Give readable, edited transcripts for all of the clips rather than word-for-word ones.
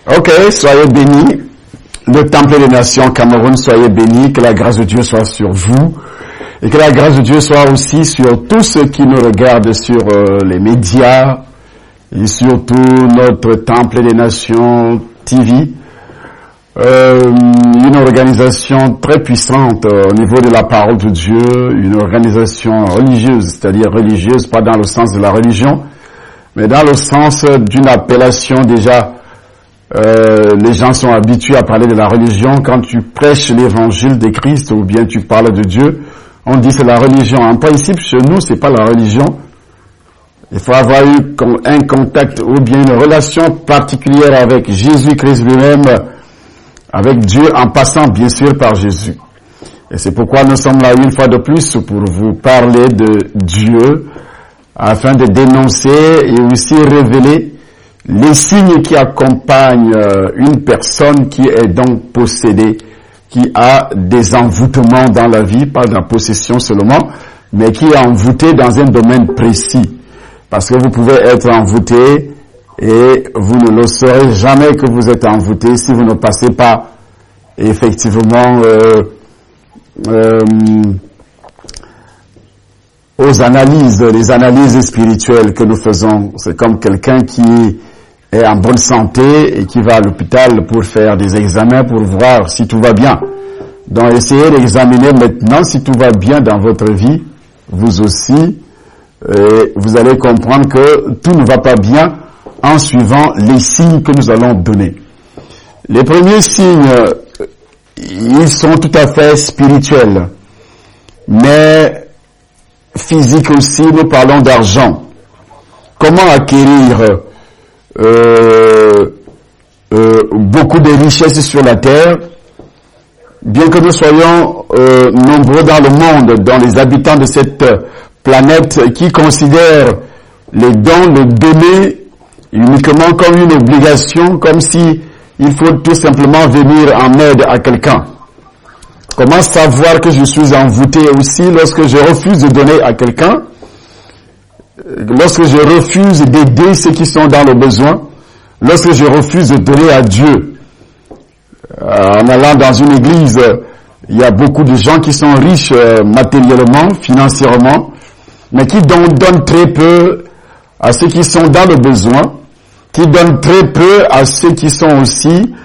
Ok, soyez bénis. Le Temple des Nations Cameroun, soyez bénis. Que la grâce de Dieu soit sur vous. Et que la grâce de Dieu soit aussi sur tous ceux qui nous regardent sur les médias. Et surtout notre Temple des Nations TV. Une organisation très puissante au niveau de la parole de Dieu. Une organisation religieuse, c'est-à-dire religieuse, pas dans le sens de la religion, mais dans le sens d'une appellation déjà. Les gens sont habitués à parler de la religion. Quand tu prêches l'évangile de Christ ou bien tu parles de Dieu, on dit c'est la religion. En principe, chez nous, c'est pas la religion. Il faut avoir eu un contact ou bien une relation particulière avec Jésus-Christ lui-même, avec Dieu, en passant bien sûr par Jésus. Et c'est pourquoi nous sommes là une fois de plus pour vous parler de Dieu, afin de dénoncer et aussi révéler les signes qui accompagnent une personne qui est donc possédée, qui a des envoûtements dans la vie, pas de la possession seulement, mais qui est envoûtée dans un domaine précis. Parce que vous pouvez être envoûté et vous ne le saurez jamais que vous êtes envoûté si vous ne passez pas effectivement aux analyses, les analyses spirituelles que nous faisons. C'est comme quelqu'un qui est en bonne santé et qui va à l'hôpital pour faire des examens pour voir si tout va bien. Donc essayez d'examiner maintenant si tout va bien dans votre vie, vous aussi, et vous allez comprendre que tout ne va pas bien en suivant les signes que nous allons donner. Les premiers signes, ils sont tout à fait spirituels, mais physiques aussi. Nous parlons d'argent. Comment acquérir beaucoup de richesses sur la terre? Bien que nous soyons nombreux dans le monde, dans les habitants de cette planète qui considèrent les dons, le donner uniquement comme une obligation, comme si il faut tout simplement venir en aide à quelqu'un. Comment savoir que je suis envoûté aussi lorsque je refuse de donner à quelqu'un? Lorsque je refuse d'aider ceux qui sont dans le besoin, lorsque je refuse de donner à Dieu. En allant dans une église, il y a beaucoup de gens qui sont riches matériellement, financièrement, mais qui donnent très peu à ceux qui sont dans le besoin, qui donnent très peu à ceux qui sont aussi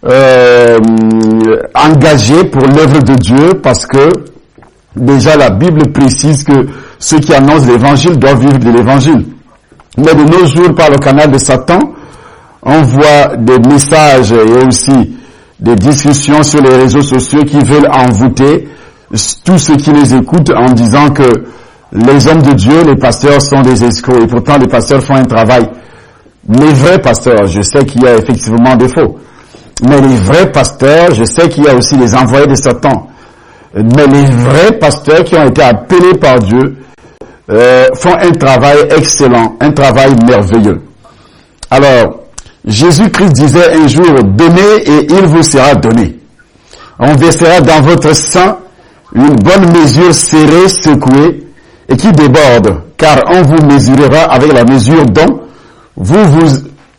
engagés pour l'œuvre de Dieu, parce que déjà la Bible précise que ceux qui annoncent l'évangile doivent vivre de l'évangile. Mais de nos jours, par le canal de Satan, on voit des messages et aussi des discussions sur les réseaux sociaux qui veulent envoûter tous ceux qui les écoutent en disant que les hommes de Dieu, les pasteurs sont des escrocs. Et pourtant, les pasteurs font un travail. Les vrais pasteurs, je sais qu'il y a effectivement des faux. Mais les vrais pasteurs, je sais qu'il y a aussi les envoyés de Satan. Mais les vrais pasteurs qui ont été appelés par Dieu font un travail excellent, un travail merveilleux. Alors, Jésus-Christ disait un jour, donnez et il vous sera donné. On versera dans votre sang une bonne mesure serrée, secouée et qui déborde, car on vous mesurera avec la mesure dont vous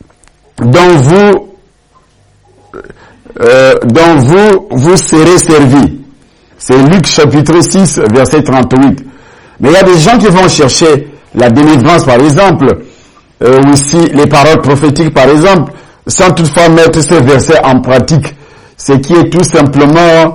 serez servi. C'est Luc chapitre 6, verset 38. Mais il y a des gens qui vont chercher la délivrance, par exemple, aussi les paroles prophétiques, par exemple, sans toutefois mettre ces versets en pratique. Ce qui est tout simplement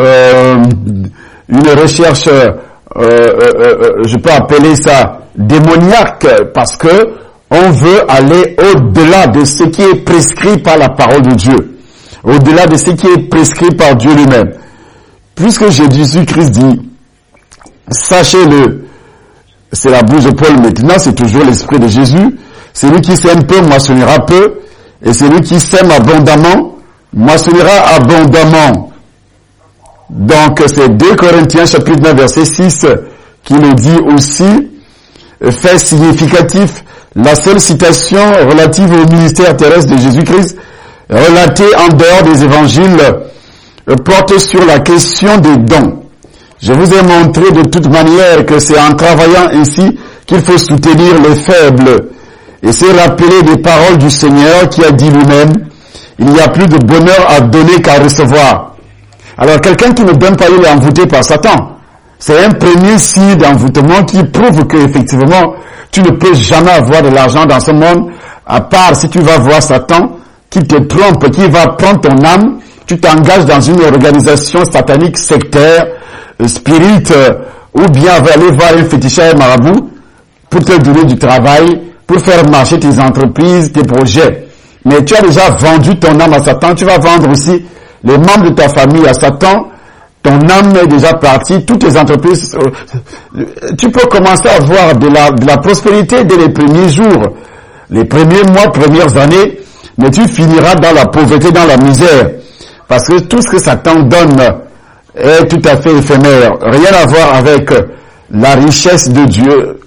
une recherche, je peux appeler ça démoniaque, parce que on veut aller au-delà de ce qui est prescrit par la parole de Dieu, au-delà de ce qui est prescrit par Dieu lui-même. Puisque Jésus-Christ dit, sachez-le, c'est la bouche de Paul maintenant, c'est toujours l'esprit de Jésus. Celui qui sème peu moissonnera peu, et celui qui sème abondamment moissonnera abondamment. Donc c'est 2 Corinthiens chapitre 9 verset 6 qui nous dit aussi, fait significatif, la seule citation relative au ministère terrestre de Jésus-Christ, relatée en dehors des évangiles, porte sur la question des dons. Je vous ai montré de toute manière que c'est en travaillant ainsi qu'il faut soutenir les faibles et se rappeler des paroles du Seigneur qui a dit lui-même, il n'y a plus de bonheur à donner qu'à recevoir. Alors quelqu'un qui ne donne pas, il est envoûté par Satan. C'est un premier signe d'envoûtement qui prouve que effectivement tu ne peux jamais avoir de l'argent dans ce monde, à part si tu vas voir Satan, qui te trompe, qui va prendre ton âme, tu t'engages dans une organisation satanique sectaire, spirit, ou bien aller voir un féticheur marabout pour te donner du travail, pour faire marcher tes entreprises, tes projets. Mais tu as déjà vendu ton âme à Satan, tu vas vendre aussi les membres de ta famille à Satan, ton âme est déjà partie, toutes tes entreprises, tu peux commencer à avoir de la prospérité dès les premiers jours, les premiers mois, premières années, mais tu finiras dans la pauvreté, dans la misère, parce que tout ce que Satan donne est tout à fait éphémère, rien à voir avec la richesse de Dieu,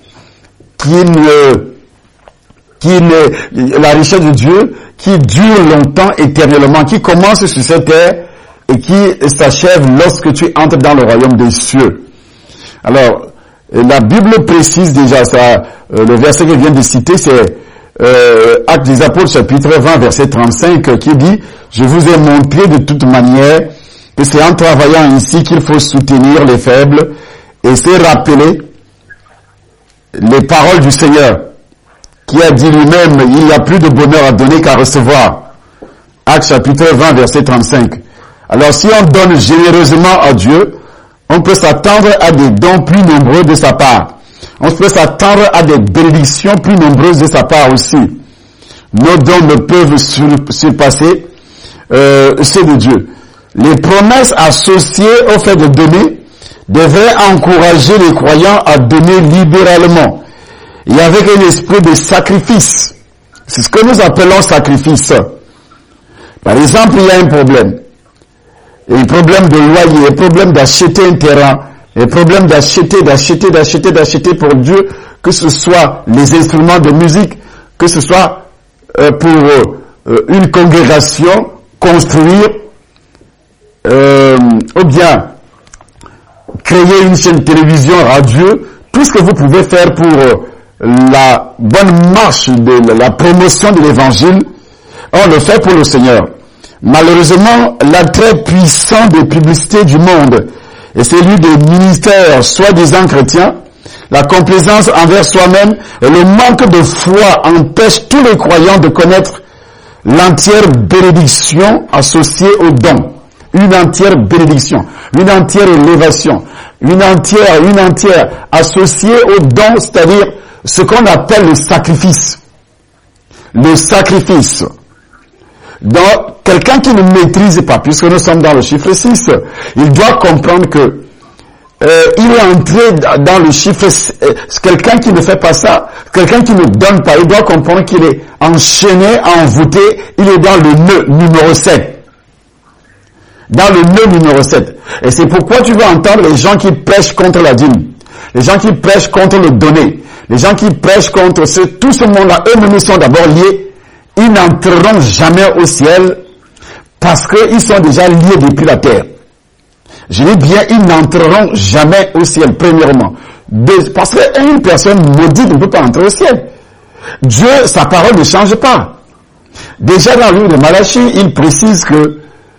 la richesse de Dieu qui dure longtemps, éternellement, qui commence sur cette terre et qui s'achève lorsque tu entres dans le royaume des cieux. Alors, la Bible précise déjà ça, le verset que je viens de citer, c'est Actes des Apôtres chapitre 20 verset 35 qui dit « Je vous ai montré de toute manière que c'est en travaillant ici qu'il faut soutenir les faibles et c'est rappeler les paroles du Seigneur qui a dit lui-même « Il n'y a plus de bonheur à donner qu'à recevoir ». Actes chapitre 20 verset 35. Alors si on donne généreusement à Dieu, on peut s'attendre à des dons plus nombreux de sa part. On peut s'attendre à des bénédictions plus nombreuses de sa part aussi. Nos dons ne peuvent surpasser ceux de Dieu. Les promesses associées au fait de donner devraient encourager les croyants à donner libéralement et avec un esprit de sacrifice. C'est ce que nous appelons sacrifice. Par exemple, il y a un problème. Un problème de loyer, un problème d'acheter un terrain, un problème d'acheter pour Dieu, que ce soit les instruments de musique, que ce soit pour une congrégation, construire, ou bien créer une chaîne télévision, radio, tout ce que vous pouvez faire pour la bonne marche de la promotion de l'évangile, on le fait pour le Seigneur. Malheureusement, l'attrait puissant des publicités du monde et celui des ministères soi-disant chrétiens, la complaisance envers soi-même et le manque de foi empêchent tous les croyants de connaître l'entière bénédiction associée aux dons. Une entière bénédiction, une entière élévation, une entière associée aux dons, c'est-à-dire ce qu'on appelle le sacrifice. Le sacrifice. Donc, quelqu'un qui ne maîtrise pas, puisque nous sommes dans le chiffre 6, il doit comprendre que il est entré dans le chiffre, quelqu'un qui ne fait pas ça, quelqu'un qui ne donne pas, il doit comprendre qu'il est enchaîné, envoûté, il est dans le nœud numéro 7. Dans le nœud numéro 7. Et c'est pourquoi tu vas entendre les gens qui prêchent contre la dîme, les gens qui prêchent contre le donner, les gens qui prêchent contre tout ce monde-là, eux-mêmes sont d'abord liés. Ils n'entreront jamais au ciel parce qu'ils sont déjà liés depuis la terre. Je dis bien, ils n'entreront jamais au ciel, premièrement. Parce qu'une personne maudite ne peut pas entrer au ciel. Dieu, sa parole ne change pas. Déjà dans le livre de Malachie, il précise que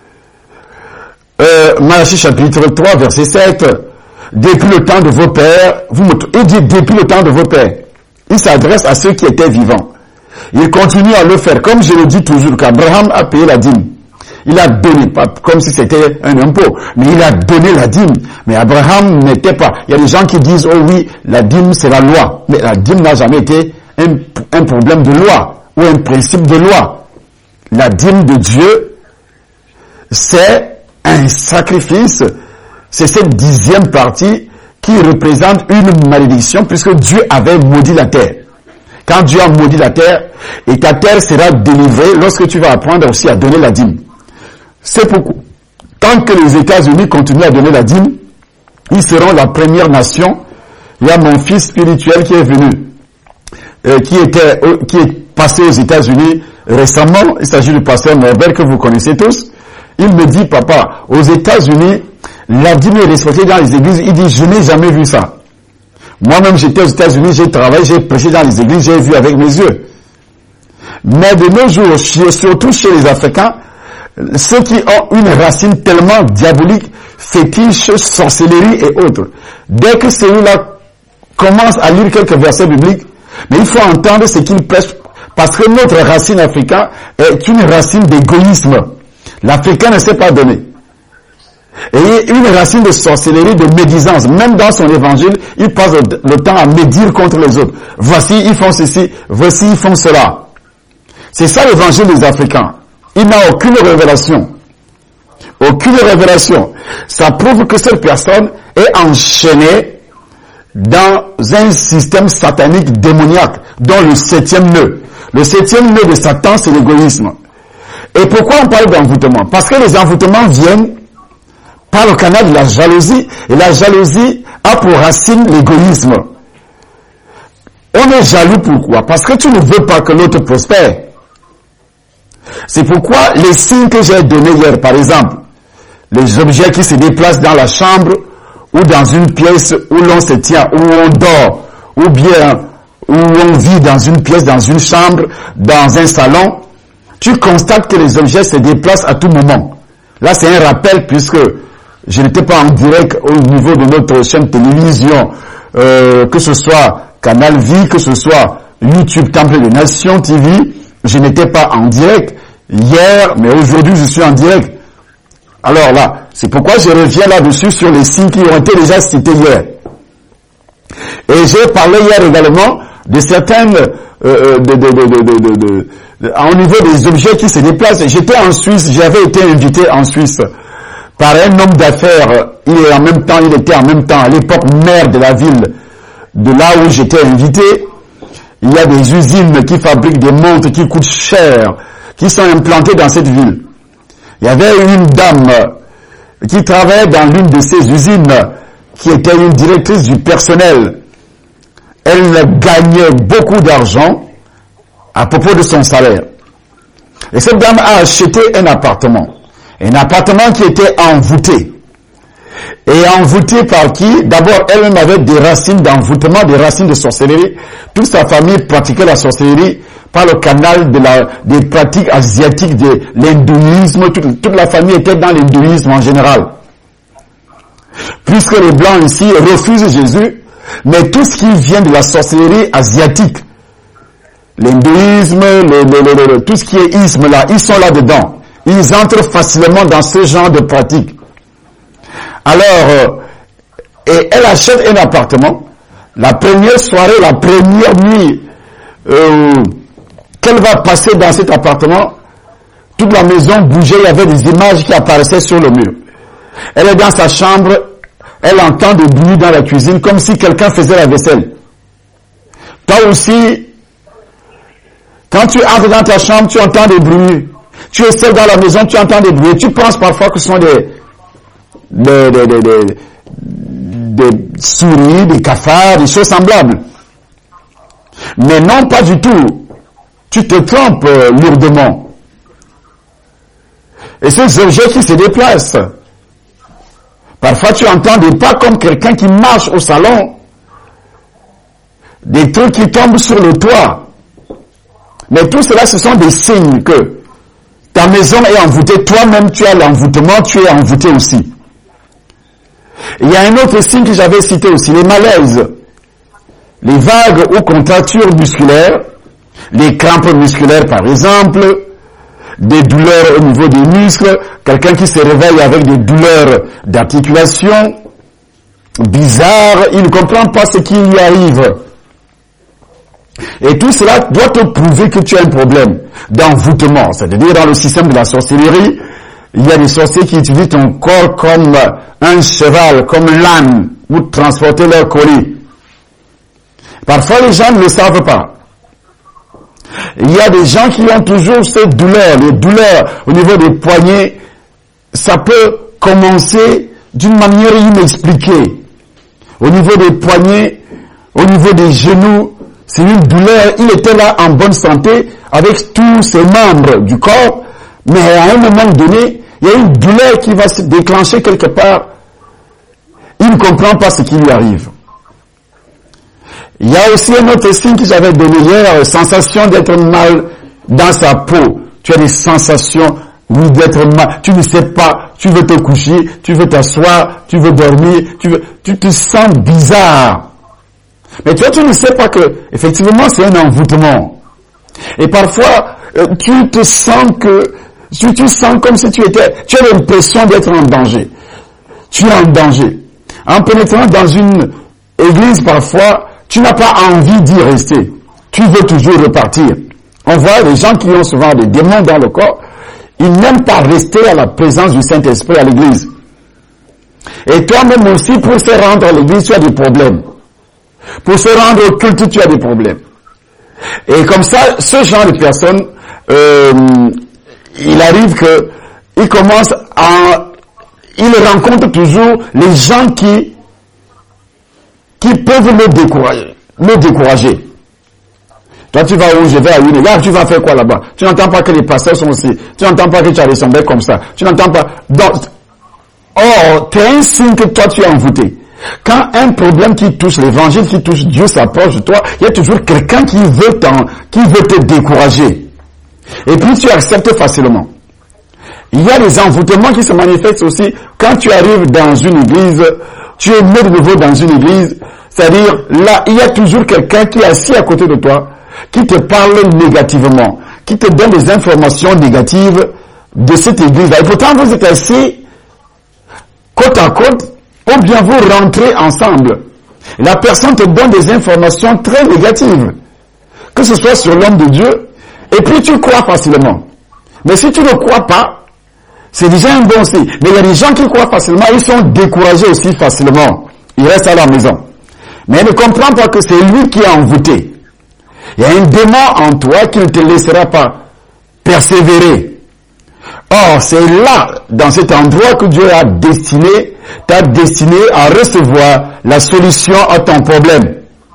Malachie chapitre 3, verset 7, depuis le temps de vos pères, il dit depuis le temps de vos pères. Il s'adresse à ceux qui étaient vivants. Il continue à le faire, comme je le dis toujours, qu'Abraham a payé la dîme. Il a donné, pas comme si c'était un impôt, mais il a donné la dîme. Mais Abraham n'était pas. Il y a des gens qui disent, oh oui, la dîme c'est la loi. Mais la dîme n'a jamais été un problème de loi, ou un principe de loi. La dîme de Dieu, c'est un sacrifice. C'est cette 10e partie qui représente une malédiction, puisque Dieu avait maudit la terre. Quand Dieu a maudit la terre, et ta terre sera délivrée lorsque tu vas apprendre aussi à donner la dîme. C'est pourquoi, tant que les États-Unis continuent à donner la dîme, ils seront la première nation. Il y a mon fils spirituel qui est venu, qui est passé aux États-Unis récemment. Il s'agit du pasteur Norbert que vous connaissez tous. Il me dit, papa, aux États-Unis, la dîme est respectée dans les églises. Il dit, je n'ai jamais vu ça. Moi-même, j'étais aux États-Unis, j'ai travaillé, j'ai prêché dans les églises, j'ai vu avec mes yeux. Mais de nos jours, surtout chez les Africains, ceux qui ont une racine tellement diabolique, fétiche, sorcellerie et autres, dès que celui-là commence à lire quelques versets bibliques, mais il faut entendre ce qu'il prêche, parce que notre racine africaine est une racine d'égoïsme. L'Africain ne sait pas donner. Et une racine de sorcellerie, de médisance. Même dans son évangile, il passe le temps à médire contre les autres. Voici, ils font ceci, voici, ils font cela. C'est ça l'évangile des Africains. Il n'a aucune révélation. Aucune révélation. Ça prouve que cette personne est enchaînée dans un système satanique démoniaque, dont le 7e nœud. Le 7e nœud de Satan, c'est l'égoïsme. Et pourquoi on parle d'envoûtement? Parce que les envoûtements viennent par le canal de la jalousie, et la jalousie a pour racine l'égoïsme. On est jaloux pourquoi? Parce que tu ne veux pas que l'autre prospère. C'est pourquoi les signes que j'ai donnés hier, par exemple, les objets qui se déplacent dans la chambre, ou dans une pièce où l'on se tient, où on dort, ou bien où on vit dans une pièce, dans une chambre, dans un salon, tu constates que les objets se déplacent à tout moment. Là, c'est un rappel puisque je n'étais pas en direct au niveau de notre chaîne télévision, que ce soit Canal Vie, que ce soit YouTube Temple des Nations TV, je n'étais pas en direct hier, mais aujourd'hui je suis en direct. Alors là, c'est pourquoi je reviens là-dessus sur les signes qui ont été déjà cités hier. Et j'ai parlé hier également de certaines, au niveau des objets qui se déplacent. J'étais en Suisse, j'avais été invité en Suisse par un homme d'affaires. Il était en même temps à l'époque maire de la ville de là où j'étais invité. Il y a des usines qui fabriquent des montres qui coûtent cher, qui sont implantées dans cette ville. Il y avait une dame qui travaillait dans l'une de ces usines, qui était une directrice du personnel. Elle gagnait beaucoup d'argent à propos de son salaire. Et cette dame a acheté un appartement. Un appartement qui était envoûté. Et envoûté par qui? D'abord, elle-même avait des racines d'envoûtement, des racines de sorcellerie. Toute sa famille pratiquait la sorcellerie par le canal des pratiques asiatiques, de l'hindouisme. Toute la famille était dans l'hindouisme en général. Puisque les Blancs ici refusent Jésus, mais tout ce qui vient de la sorcellerie asiatique, l'hindouisme, tout ce qui est isme là, ils sont là-dedans. Ils entrent facilement dans ce genre de pratiques. Alors, et elle achète un appartement. La première soirée, la première nuit qu'elle va passer dans cet appartement, toute la maison bougeait, il y avait des images qui apparaissaient sur le mur. Elle est dans sa chambre, elle entend des bruits dans la cuisine, comme si quelqu'un faisait la vaisselle. Toi aussi, quand tu entres dans ta chambre, tu entends des bruits. Tu es seul dans la maison, tu entends des bruits. Tu penses parfois que ce sont des souris, des cafards, des choses semblables. Mais non, pas du tout. Tu te trompes lourdement. Et ces objets qui se déplacent. Parfois, tu entends des pas comme quelqu'un qui marche au salon. Des trucs qui tombent sur le toit. Mais tout cela, ce sont des signes que ta maison est envoûtée. Toi-même, tu as l'envoûtement, tu es envoûté aussi. Il y a un autre signe que j'avais cité aussi, les malaises. Les vagues ou contractures musculaires, les crampes musculaires par exemple, des douleurs au niveau des muscles, quelqu'un qui se réveille avec des douleurs d'articulation, bizarres, il ne comprend pas ce qui lui arrive. Et tout cela doit te prouver que tu as un problème d'envoûtement, c'est-à-dire dans le système de la sorcellerie, il y a des sorciers qui utilisent ton corps comme un cheval, comme l'âne, pour transporter leur colis. Parfois, les gens ne le savent pas. Il y a des gens qui ont toujours ces douleurs, les douleurs au niveau des poignets. Ça peut commencer d'une manière inexpliquée. Au niveau des poignets, au niveau des genoux, c'est une douleur. Il était là en bonne santé avec tous ses membres du corps, mais à un moment donné, il y a une douleur qui va se déclencher quelque part. Il ne comprend pas ce qui lui arrive. Il y a aussi un autre signe que j'avais donné hier, sensation d'être mal dans sa peau, tu as des sensations, oui, d'être mal, tu ne sais pas, tu veux te coucher, tu veux t'asseoir, tu veux dormir, tu te sens bizarre. Mais toi, tu ne sais pas que, effectivement, c'est un envoûtement. Et parfois, tu te sens tu sens comme si tu as l'impression d'être en danger. Tu es en danger. En pénétrant dans une église, parfois, tu n'as pas envie d'y rester. Tu veux toujours repartir. On voit des gens qui ont souvent des démons dans le corps, ils n'aiment pas rester à la présence du Saint-Esprit à l'église. Et toi-même aussi, pour se rendre à l'église, tu as des problèmes. Pour se rendre au culte, tu as des problèmes. Et comme ça, ce genre de personnes, il arrive que il rencontre toujours les gens qui peuvent le décourager. Toi, tu vas où? Je vais à une. Là, tu vas faire quoi là-bas? Tu n'entends pas que les pasteurs sont aussi. Tu n'entends pas que tu as ressemblé comme ça. Tu n'entends pas. Tu as un signe que toi, tu es envoûté. Quand un problème qui touche l'évangile, qui touche Dieu s'approche de toi, il y a toujours quelqu'un qui veut te décourager. Et puis tu acceptes facilement. Il y a des envoûtements qui se manifestent aussi quand tu arrives dans une église, tu es né de nouveau dans une église, c'est-à-dire là, il y a toujours quelqu'un qui est assis à côté de toi, qui te parle négativement, qui te donne des informations négatives de cette église-là. Et pourtant, vous êtes assis côte à côte, ou bien vous rentrez ensemble. La personne te donne des informations très négatives, que ce soit sur l'homme de Dieu, et puis tu crois facilement. Mais si tu ne crois pas, c'est déjà un bon signe. Mais il y a des gens qui croient facilement, ils sont découragés aussi facilement. Ils restent à la maison. Mais ils ne comprennent pas que c'est lui qui est envoûté. Il y a un démon en toi qui ne te laissera pas persévérer. Or, c'est là, dans cet endroit que Dieu t'a destiné à recevoir la solution à ton problème.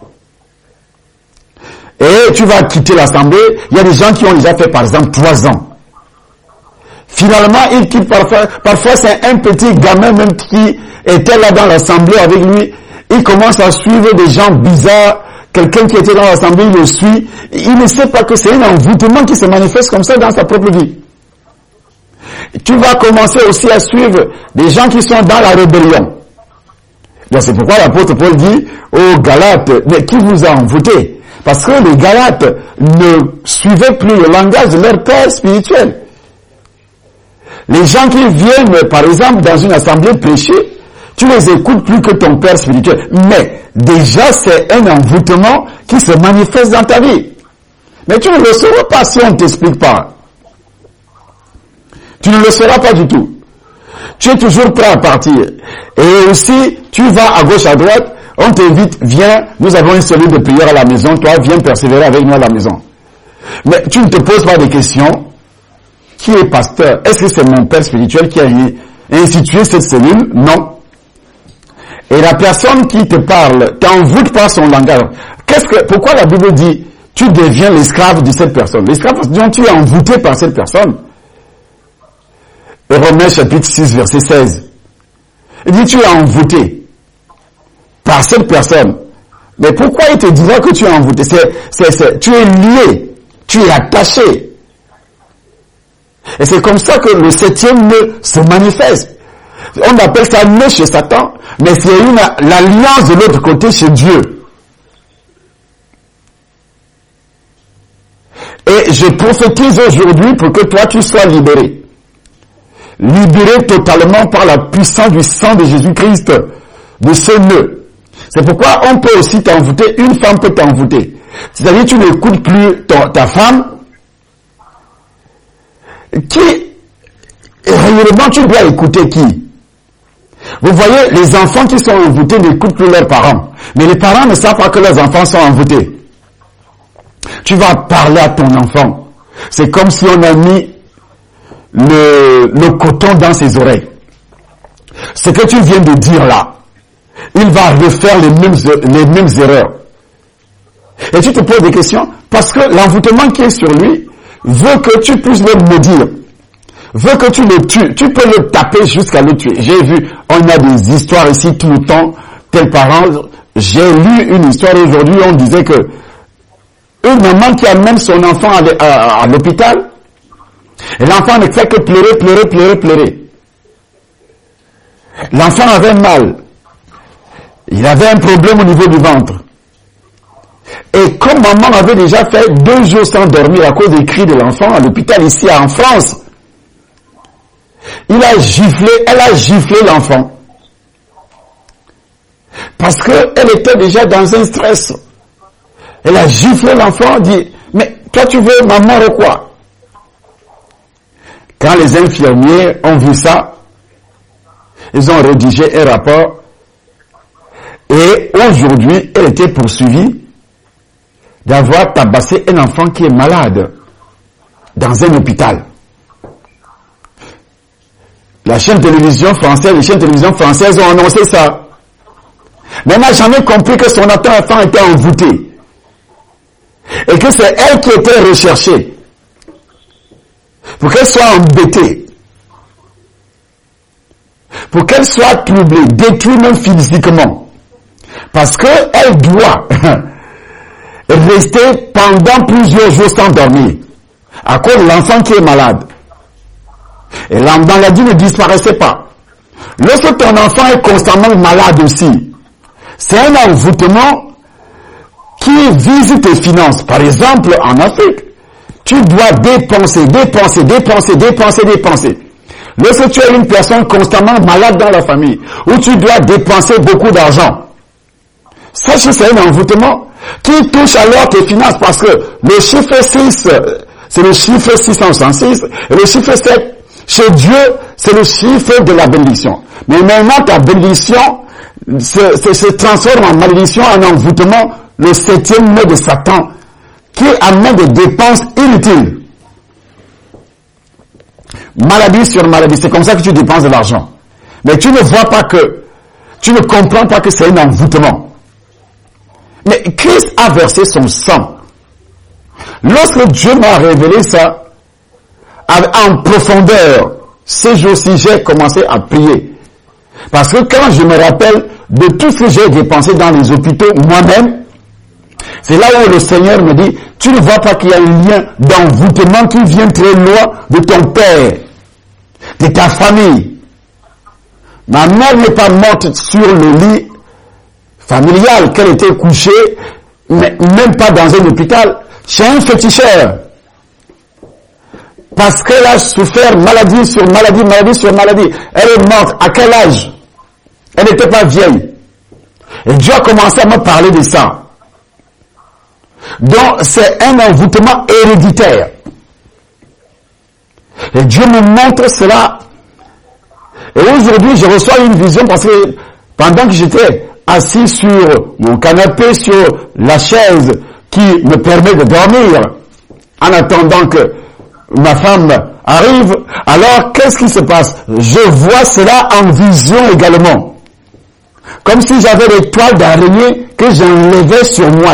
Et tu vas quitter l'assemblée. Il y a des gens qui ont déjà fait, par exemple, 3 ans. Finalement, ils quittent parfois c'est un petit gamin même qui était là dans l'assemblée avec lui. Il commence à suivre des gens bizarres. Quelqu'un qui était dans l'assemblée, il le suit. Il ne sait pas que c'est un envoûtement qui se manifeste comme ça dans sa propre vie. Tu vas commencer aussi à suivre des gens qui sont dans la rébellion. C'est pourquoi l'apôtre Paul dit aux Galates, mais qui vous a envoûté? Parce que les Galates ne suivaient plus le langage de leur père spirituel. Les gens qui viennent, par exemple, dans une assemblée prêcher, tu les écoutes plus que ton père spirituel. Mais déjà, c'est un envoûtement qui se manifeste dans ta vie. Mais tu ne le sauras pas si on ne t'explique pas. Tu ne le sauras pas du tout. Tu es toujours prêt à partir. Et aussi, tu vas à gauche, à droite, on t'invite, viens, nous avons une cellule de prière à la maison, toi, viens persévérer avec nous à la maison. Mais tu ne te poses pas de questions. Qui est pasteur? Est-ce que c'est mon père spirituel qui a institué cette cellule? Non. Et la personne qui te parle t'envoûte par son langage. Pourquoi la Bible dit, tu deviens l'esclave de cette personne? L'esclave dont tu es envoûté par cette personne. Romains chapitre 6, verset 16. Il dit, tu es envoûté par cette personne. Mais pourquoi il te dira que tu es envoûté? Tu es lié, tu es attaché. Et c'est comme ça que le 7e nœud se manifeste. On appelle ça nœud chez Satan, mais c'est l'alliance de l'autre côté chez Dieu. Et je prophétise aujourd'hui pour que toi tu sois libéré. Libéré totalement par la puissance du sang de Jésus-Christ, de ce nœud. C'est pourquoi on peut aussi t'envoûter, une femme peut t'envoûter. C'est-à-dire tu n'écoutes plus ta femme, qui, réellement tu dois écouter qui? Vous voyez, les enfants qui sont envoûtés n'écoutent plus leurs parents. Mais les parents ne savent pas que leurs enfants sont envoûtés. Tu vas parler à ton enfant. C'est comme si on a mis le coton dans ses oreilles. Ce que tu viens de dire là, il va refaire les mêmes erreurs. Et tu te poses des questions parce que l'envoûtement qui est sur lui veut que tu puisses le maudire, veut que tu le tues. Tu peux le taper jusqu'à le tuer. J'ai vu, on a des histoires ici tout le temps, tel parent. J'ai lu une histoire aujourd'hui, on disait que Une maman qui amène son enfant à l'hôpital, et l'enfant ne fait que pleurer. L'enfant avait mal. Il avait un problème au niveau du ventre. Et comme maman avait déjà fait 2 jours sans dormir à cause des cris de l'enfant à l'hôpital ici en France, elle a giflé l'enfant. Parce qu'elle était déjà dans un stress. Elle a giflé l'enfant, dit, mais toi tu veux ma mort ou quoi? Quand les infirmiers ont vu ça, ils ont rédigé un rapport et aujourd'hui, elle était poursuivie d'avoir tabassé un enfant qui est malade dans un hôpital. Les chaînes de télévision françaises ont annoncé ça. Mais elle n'a jamais compris que son enfant était envoûté. Et que c'est elle qui était recherchée. Pour qu'elle soit embêtée. Pour qu'elle soit troublée, détruite même physiquement. Parce qu'elle doit rester pendant plusieurs jours sans dormir. À cause de l'enfant qui est malade. Et la maladie ne disparaissait pas. Lorsque ton enfant est constamment malade aussi, c'est un envoûtement qui vise tes finances. Par exemple, en Afrique, tu dois dépenser. Lorsque tu es une personne constamment malade dans la famille, où tu dois dépenser beaucoup d'argent, sache que c'est un envoûtement qui touche alors tes finances parce que le chiffre 6, c'est le chiffre 666, et le chiffre 7, chez Dieu, c'est le chiffre de la bénédiction. Mais maintenant, ta bénédiction se transforme en malédiction, en envoûtement, le 7e mot de Satan, qui amène des dépenses inutiles. Maladie sur maladie, c'est comme ça que tu dépenses de l'argent. Mais tu ne vois pas tu ne comprends pas que c'est un envoûtement. Mais Christ a versé son sang. Lorsque Dieu m'a révélé ça, en profondeur, ces jours-ci, j'ai commencé à prier. Parce que quand je me rappelle de tout ce que j'ai dépensé dans les hôpitaux, moi-même, c'est là où le Seigneur me dit, tu ne vois pas qu'il y a un lien d'envoûtement qui vient très loin de ton père, de ta famille. Ma mère n'est pas morte sur le lit familial qu'elle était couchée, mais même pas dans un hôpital, chez un féticheur. Parce qu'elle a souffert maladie sur maladie. Elle est morte. À quel âge? Elle n'était pas vieille. Et Dieu a commencé à me parler de ça. Donc, c'est un envoûtement héréditaire. Et Dieu me montre cela. Et aujourd'hui, je reçois une vision parce que pendant que j'étais assis sur mon canapé, sur la chaise qui me permet de dormir, en attendant que ma femme arrive, alors qu'est-ce qui se passe? Je vois cela en vision également. Comme si j'avais des toiles d'araignée que j'enlevais sur moi,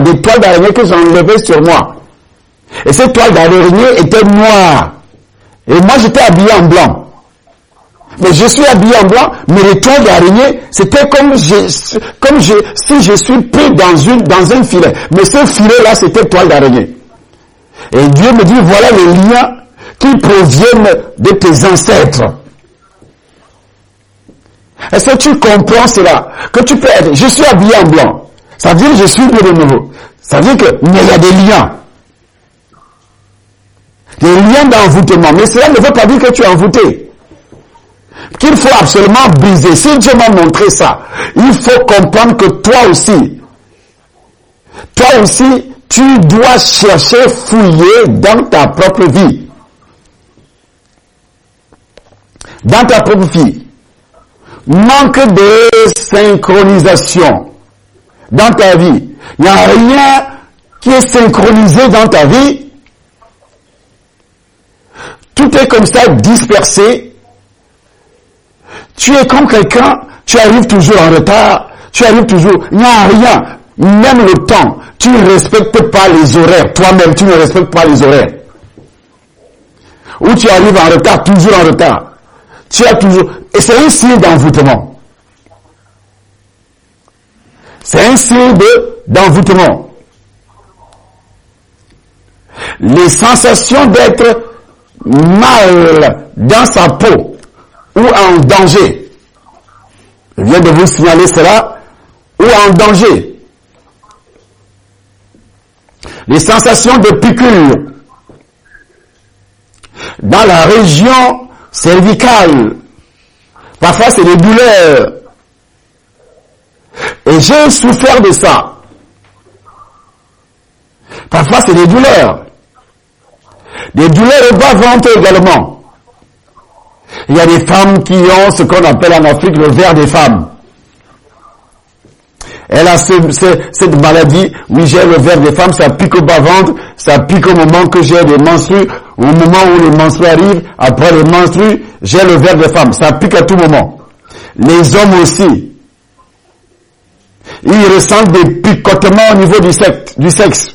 Et ces toiles d'araignée étaient noires. Et moi j'étais habillé en blanc. Mais je suis habillé en blanc, mais les toiles d'araignée, c'était comme si je suis pris dans un filet. Mais ce filet-là, c'était toile d'araignée. Et Dieu me dit, voilà les liens qui proviennent de tes ancêtres. Est-ce que tu comprends cela? Que tu peux être, je suis habillé en blanc. Ça veut dire que je suis né de nouveau. Ça veut dire mais il y a des liens. Des liens d'envoûtement. Mais cela ne veut pas dire que tu es envoûté. Qu'il faut absolument briser. Si Dieu m'a montré ça, il faut comprendre que toi aussi, tu dois chercher, fouiller dans ta propre vie. Dans ta propre vie. Manque de synchronisation dans ta vie. Il n'y a rien qui est synchronisé dans ta vie. Tout est comme ça dispersé. Tu es comme quelqu'un, tu arrives toujours en retard, il n'y a rien. Même le temps, tu ne respectes pas les horaires. Toi-même, tu ne respectes pas les horaires. Ou tu arrives en retard, toujours en retard. Et c'est un signe d'envoûtement. C'est un signe d'envoûtement. Les sensations d'être mal dans sa peau ou en danger. Je viens de vous signaler cela, ou en danger. Les sensations de piqûre dans la région cervicale. Parfois c'est des douleurs. Et j'ai souffert de ça. Parfois c'est des douleurs. Des douleurs au bas-ventre également. Il y a des femmes qui ont ce qu'on appelle en Afrique le ver des femmes. Elle a cette maladie, oui, j'ai le ver des femmes, ça pique au bas-ventre, ça pique au moment que j'ai des menstrues, au moment où les menstrues arrivent, après les menstrues, j'ai le ver des femmes, ça pique à tout moment. Les hommes aussi, ils ressentent des picotements au niveau du sexe.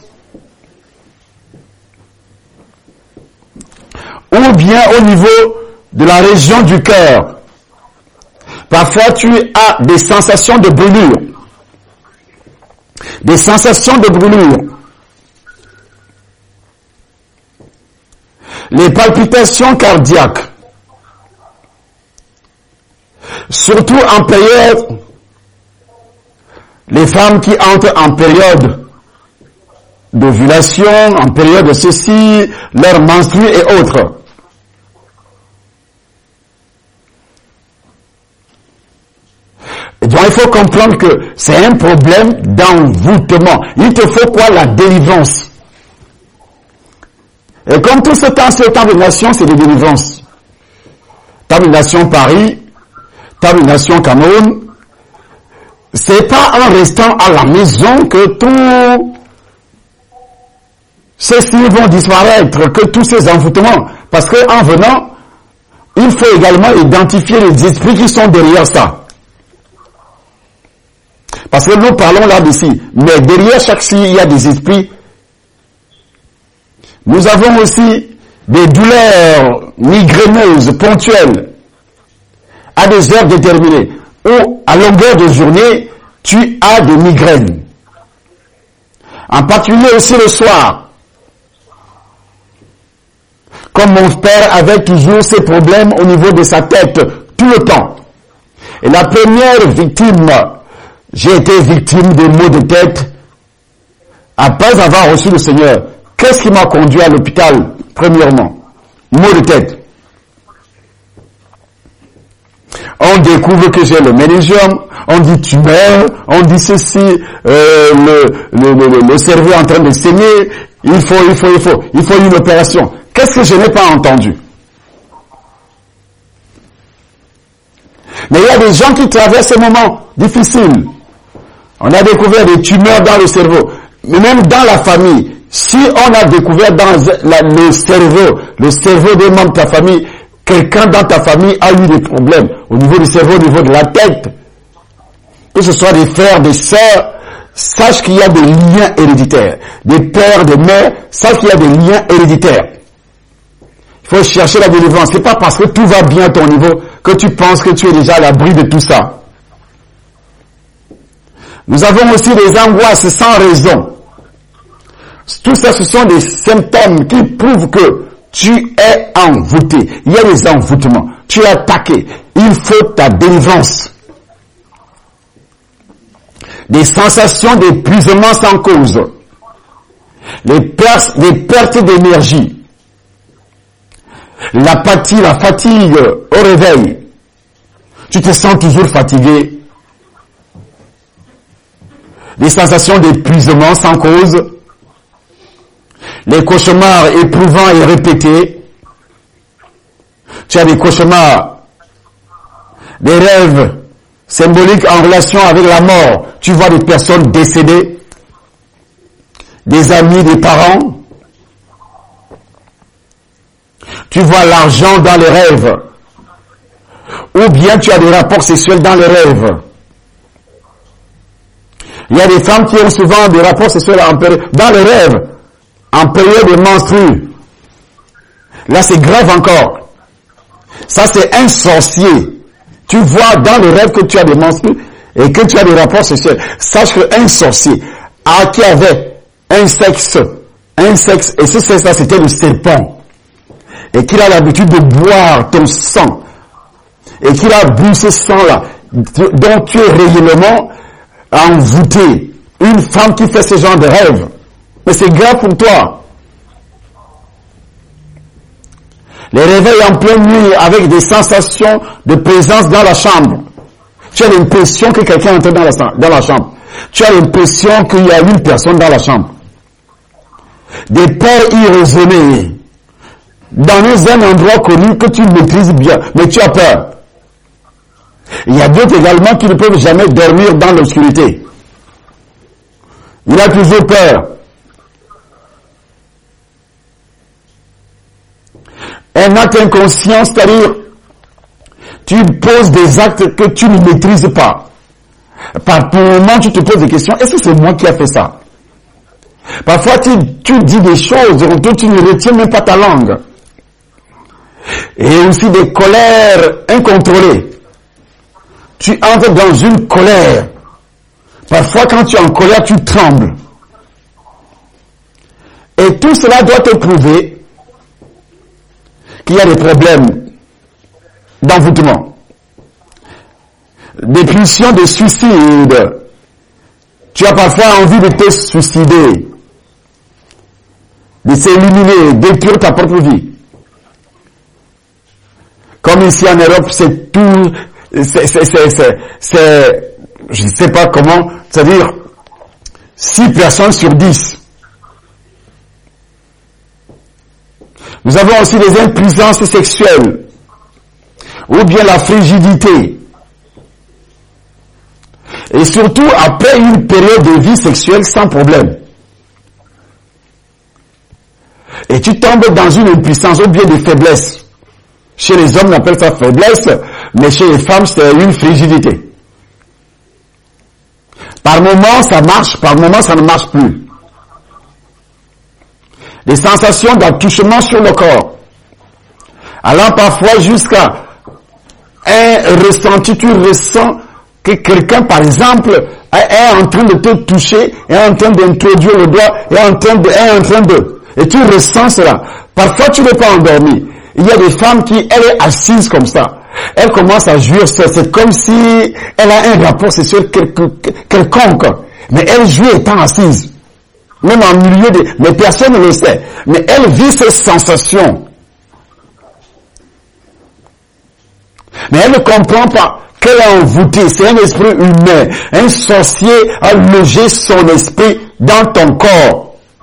Ou bien au niveau de la région du cœur. Parfois, tu as des sensations de brûlure. Des sensations de brûlure. Les palpitations cardiaques. Surtout en période, les femmes qui entrent en période d'ovulation, en période de ceci, leurs menstrues et autres. Et donc il faut comprendre que c'est un problème d'envoûtement. Il te faut quoi? La délivrance. Et comme tout ce temps de nation, c'est des délivrances. Temps de nation Paris, temps de nation Cameroun, c'est pas en restant à la maison que tout ceux-ci vont disparaître, que tous ces envoûtements. Parce que en venant, il faut également identifier les esprits qui sont derrière ça. Parce que nous parlons là-dessus. Mais derrière chaque signe, il y a des esprits. Nous avons aussi des douleurs migraineuses ponctuelles à des heures déterminées. Ou à longueur de journée, tu as des migraines. En particulier aussi le soir. Comme mon père avait toujours ces problèmes au niveau de sa tête, tout le temps. Et la première victime, j'ai été victime de maux de tête après avoir reçu le Seigneur. Qu'est-ce qui m'a conduit à l'hôpital, premièrement? Maux de tête. On découvre que j'ai le méningium, on dit tumeur, on dit ceci, le cerveau est en train de saigner, il faut une opération. Qu'est-ce que je n'ai pas entendu? Mais il y a des gens qui traversent ces moments difficiles. On a découvert des tumeurs dans le cerveau. Mais même dans la famille, si on a découvert dans le cerveau des membres de ta famille, quelqu'un dans ta famille a eu des problèmes au niveau du cerveau, au niveau de la tête, que ce soit des frères, des sœurs, sache qu'il y a des liens héréditaires. Des pères, des mères, sache qu'il y a des liens héréditaires. Il faut chercher la délivrance. C'est pas parce que tout va bien à ton niveau que tu penses que tu es déjà à l'abri de tout ça. Nous avons aussi des angoisses sans raison. Tout ça, ce sont des symptômes qui prouvent que tu es envoûté. Il y a des envoûtements. Tu es attaqué. Il faut ta délivrance. Des sensations d'épuisement sans cause. Des pertes d'énergie. L'apathie, la fatigue au réveil. Tu te sens toujours fatigué. Des sensations d'épuisement sans cause. Les cauchemars éprouvants et répétés. Tu as des cauchemars, des rêves symboliques en relation avec la mort. Tu vois des personnes décédées, des amis, des parents. Tu vois l'argent dans les rêves. Ou bien tu as des rapports sexuels dans les rêves. Il y a des femmes qui ont souvent des rapports sexuels dans les rêves, en période de menstrues. Là, c'est grave encore. Ça, c'est un sorcier. Tu vois dans le rêve que tu as des menstrues et que tu as des rapports sexuels. Sache qu'un sorcier qui avait un sexe un sexe, et ce sexe-là, c'était le serpent, et qu'il a l'habitude de boire ton sang, et qu'il a bu ce sang-là, dont tu es réellement envoûté, une femme qui fait ce genre de rêve, mais c'est grave pour toi. Les réveils en pleine nuit avec des sensations de présence dans la chambre. Tu as l'impression que quelqu'un entre dans la chambre. Tu as l'impression qu'il y a une personne dans la chambre. Des peurs irraisonnées. Dans un endroit connu que tu maîtrises bien, mais tu as peur. Il y a d'autres également qui ne peuvent jamais dormir dans l'obscurité. Il a toujours peur. Un acte inconscient, c'est-à-dire, tu poses des actes que tu ne maîtrises pas. Par moment, tu te poses des questions. Est-ce que c'est moi qui ai fait ça? Parfois, tu dis des choses dont tu ne retiens même pas ta langue. Et aussi des colères incontrôlées. Tu entres dans une colère. Parfois, quand tu es en colère, tu trembles. Et tout cela doit te prouver qu'il y a des problèmes d'envoûtement. Des pulsions de suicide. Tu as parfois envie de te suicider, de s'éliminer, d'écrire ta propre vie. Comme ici en Europe, c'est tout, je ne sais pas comment, c'est-à-dire 6 personnes sur 10. Nous avons aussi les impuissances sexuelles, ou bien la frigidité. Et surtout après une période de vie sexuelle sans problème. Et tu tombes dans une impuissance ou bien des faiblesses. Chez les hommes, on appelle ça faiblesse, mais chez les femmes, c'est une frigidité. Par moment, ça marche, par moment, ça ne marche plus. Des sensations d'attouchement sur le corps. Allant parfois jusqu'à un ressenti, tu ressens que quelqu'un, par exemple, est en train de te toucher, est en train d'introduire le doigt, est en train de, et tu ressens cela. Parfois, tu n'es pas endormi. Il y a des femmes qui, elle est assise comme ça. Elle commence à jouir, c'est comme si elle a un rapport sexuel quelconque. Mais elle joue étant assise. Même en milieu de... Mais personne ne le sait. Mais elle vit ces sensations. Mais elle ne comprend pas qu'elle est envoûtée. C'est un esprit humain. Un sorcier a logé son esprit dans ton corps.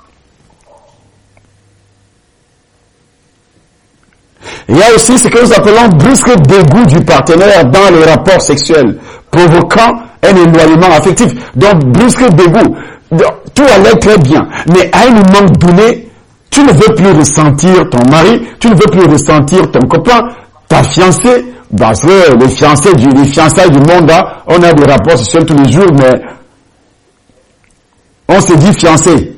Il y a aussi ce que nous appelons brusque dégoût du partenaire dans les rapports sexuels, provoquant un éloignement affectif. Donc, brusque dégoût. Tout allait très bien. Mais à un moment donné, tu ne veux plus ressentir ton mari, tu ne veux plus ressentir ton copain, ta fiancée, parce que les fiançailles du monde, là, on a des rapports sexuels tous les jours, mais on se dit fiancé.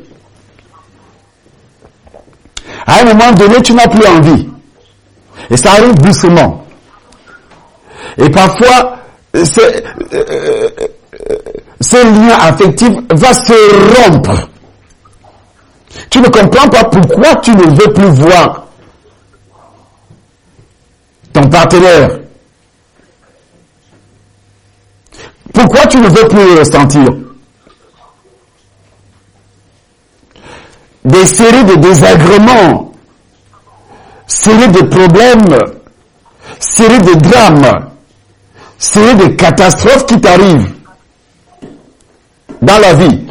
À un moment donné, tu n'as plus envie. Et ça arrive doucement. Et parfois, ce lien affectif va se rompre. Tu ne comprends pas pourquoi tu ne veux plus voir ton partenaire. Pourquoi tu ne veux plus le ressentir? Des séries de désagréments, séries de problèmes, séries de drames, séries de catastrophes qui t'arrivent dans la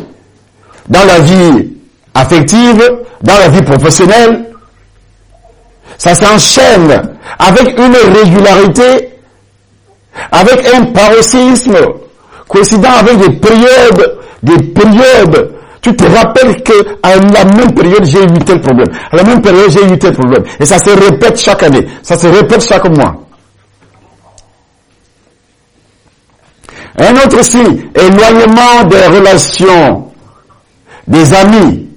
vie affective, dans la vie professionnelle. Ça s'enchaîne avec une régularité, avec un paroxysme, coïncidant avec des périodes. Tu te rappelles qu'à la même période, j'ai eu tel problème. À la même période, j'ai eu tel problème. Et ça se répète chaque année. Ça se répète chaque mois. Un autre signe, éloignement des relations, des amis,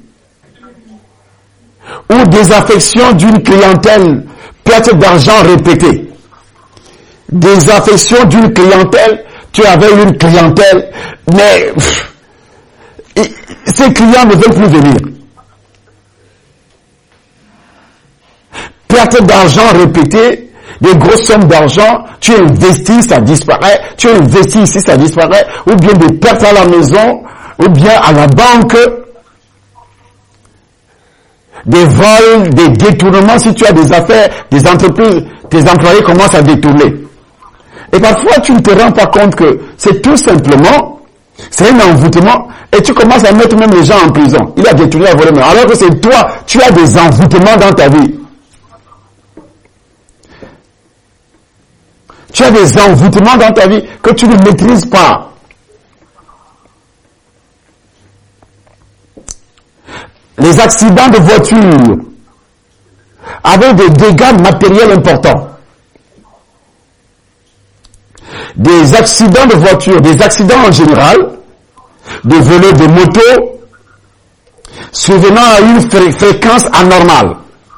ou désaffection d'une clientèle, perte d'argent répétée. Désaffection d'une clientèle, tu avais une clientèle, mais ces clients ne veulent plus venir. pertes d'argent répétées, des grosses sommes d'argent, tu investis, ça disparaît, tu investis ici, ça disparaît, ou bien des pertes à la maison, ou bien à la banque, des vols, des détournements, si tu as des affaires, des entreprises, tes employés commencent à détourner. Et parfois, tu ne te rends pas compte que c'est tout simplement, c'est un envoûtement, et tu commences à mettre même les gens en prison. Il a détourné, a volé, alors que c'est toi, tu as des envoûtements dans ta vie. Tu as des envoûtements dans ta vie que tu ne maîtrises pas. Les accidents de voiture avec des dégâts matériels importants. Des accidents de voiture, des accidents en général, de vélos, de motos, survenant à une fréquence anormale.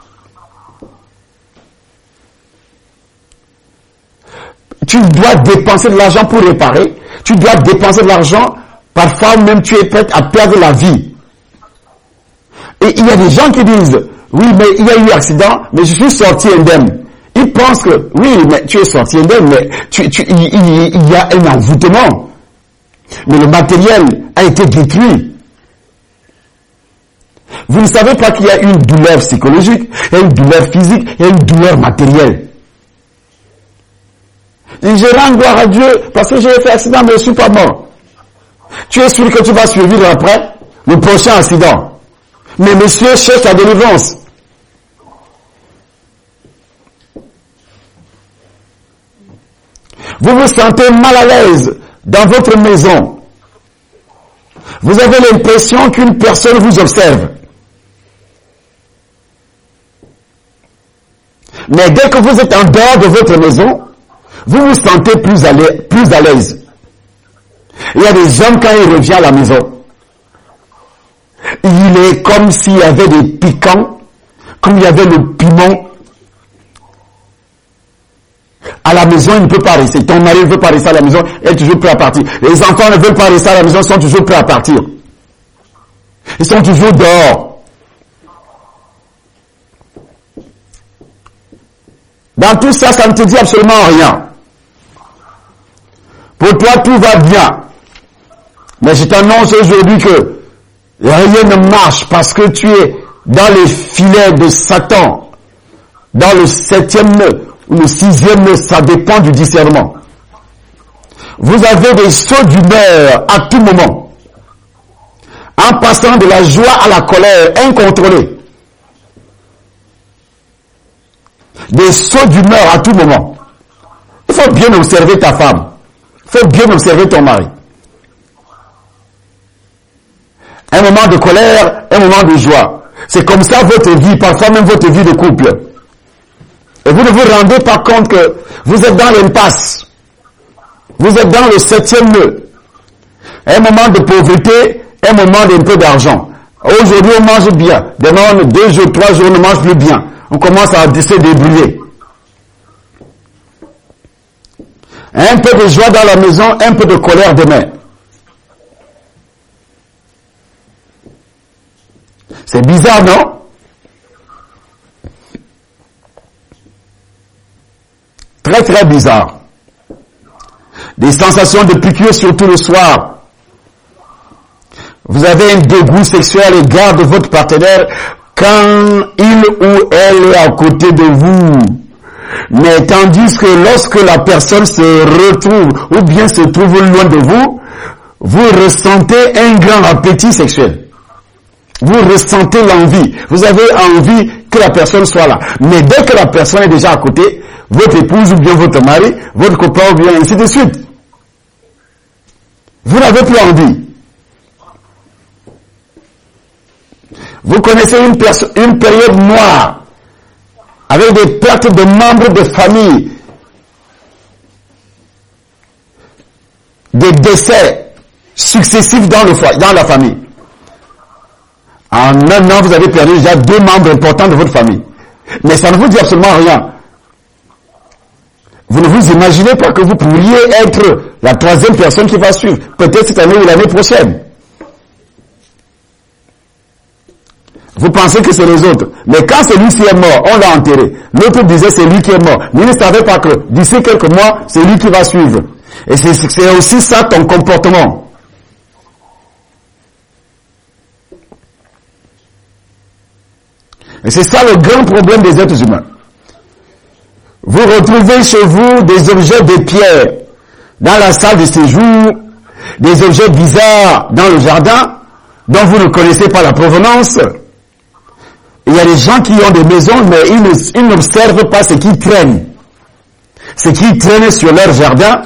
Tu dois dépenser de l'argent pour réparer. Tu dois dépenser de l'argent. Parfois même tu es prêt à perdre la vie. Et il y a des gens qui disent, oui, mais il y a eu accident, mais je suis sorti indemne. Ils pensent que, oui, mais tu es sorti indemne, mais il y a un envoûtement. Mais le matériel a été détruit. Vous ne savez pas qu'il y a une douleur psychologique, il y a une douleur physique, il y a une douleur matérielle. Et je rends gloire à Dieu parce que j'ai fait accident, mais je ne suis pas mort. Tu es sûr que tu vas survivre après le prochain accident. Mais monsieur cherche la délivrance. Vous vous sentez mal à l'aise dans votre maison. Vous avez l'impression qu'une personne vous observe. Mais dès que vous êtes en dehors de votre maison, vous vous sentez plus à l'aise. Il y a des hommes, quand ils reviennent à la maison, il est comme s'il y avait des piquants, comme il y avait le piment. À la maison, il ne peut pas rester. Ton mari ne veut pas rester à la maison, il est toujours prêt à partir. Les enfants ne veulent pas rester à la maison, ils sont toujours prêts à partir. Ils sont toujours dehors. Dans tout ça, ça ne te dit absolument rien. Pour toi, tout va bien. Mais je t'annonce aujourd'hui que rien ne marche parce que tu es dans les filets de Satan. Dans le 7e nœud ou le 6e nœud, ça dépend du discernement. Vous avez des sauts d'humeur à tout moment. En passant de la joie à la colère incontrôlée. Des sauts d'humeur à tout moment. Il faut bien observer ta femme. Il faut bien observer ton mari. Un moment de colère, un moment de joie. C'est comme ça votre vie, parfois même votre vie de couple. Et vous ne vous rendez pas compte que vous êtes dans l'impasse. Vous êtes dans le 7e nœud. Un moment de pauvreté, un moment d'un peu d'argent. Aujourd'hui, on mange bien. Demain, 2 jours, 3 jours, on ne mange plus bien. On commence à se débrouiller. Un peu de joie dans la maison, un peu de colère demain. C'est bizarre, non? Très très bizarre. Des sensations de piqûre surtout le soir. Vous avez un dégoût sexuel à l'égard de votre partenaire quand il ou elle est à côté de vous. Mais tandis que lorsque la personne se retrouve ou bien se trouve loin de vous, vous ressentez un grand appétit sexuel. Vous ressentez l'envie. Vous avez envie que la personne soit là. Mais dès que la personne est déjà à côté, votre épouse ou bien votre mari, votre copain ou bien ainsi de suite, vous n'avez plus envie. Vous connaissez une période noire avec des pertes de membres de famille, des décès successifs dans la famille. En un an, vous avez perdu déjà 2 membres importants de votre famille. Mais ça ne vous dit absolument rien. Vous ne vous imaginez pas que vous pourriez être la 3e personne qui va suivre, peut-être cette année ou l'année prochaine. Vous pensez que c'est les autres. Mais quand celui-ci est mort, on l'a enterré. L'autre disait c'est lui qui est mort. Mais il ne savait pas que d'ici quelques mois, c'est lui qui va suivre. Et c'est aussi ça ton comportement. Et c'est ça le grand problème des êtres humains. Vous retrouvez chez vous des objets de pierre dans la salle de séjour, des objets bizarres dans le jardin, dont vous ne connaissez pas la provenance. Il y a des gens qui ont des maisons, mais ils n'observent pas ce qui traîne. Ce qui traîne sur leur jardin.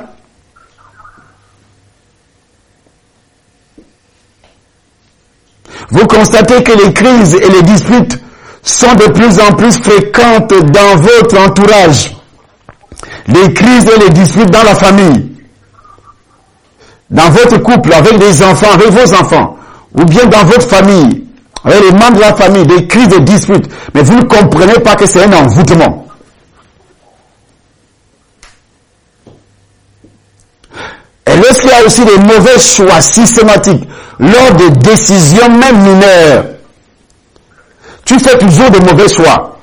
Vous constatez que les crises et les disputes sont de plus en plus fréquentes dans votre entourage. Les crises et les disputes dans la famille, dans votre couple, avec des enfants, avec vos enfants, ou bien dans votre famille, avec les membres de la famille, des crises et disputes. Mais vous ne comprenez pas que c'est un envoûtement. Et lorsqu'il y a aussi des mauvais choix systématiques, lors de décisions même mineures, tu fais toujours de mauvais choix.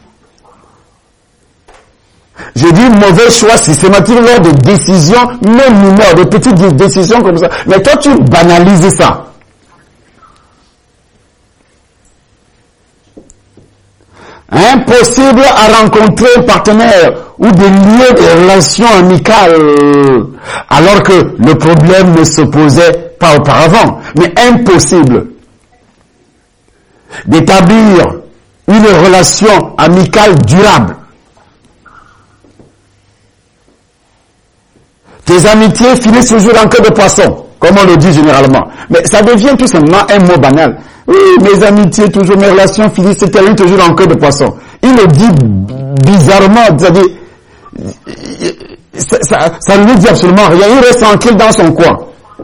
Je dis mauvais choix systématique lors de décisions même mineures, de petites décisions comme ça. Mais toi, tu banalises ça. Impossible à rencontrer un partenaire ou de lier des relations amicales alors que le problème ne se posait pas auparavant. Mais impossible d'établir une relation amicale durable. Tes amitiés finissent toujours en queue de poisson, comme on le dit généralement. Mais ça devient tout simplement un mot banal. Oui, mes amitiés, toujours mes relations finissent, se terminent toujours en queue de poisson. Il le dit bizarrement, c'est-à-dire, ça ne lui dit absolument rien. Il reste tranquille dans son coin.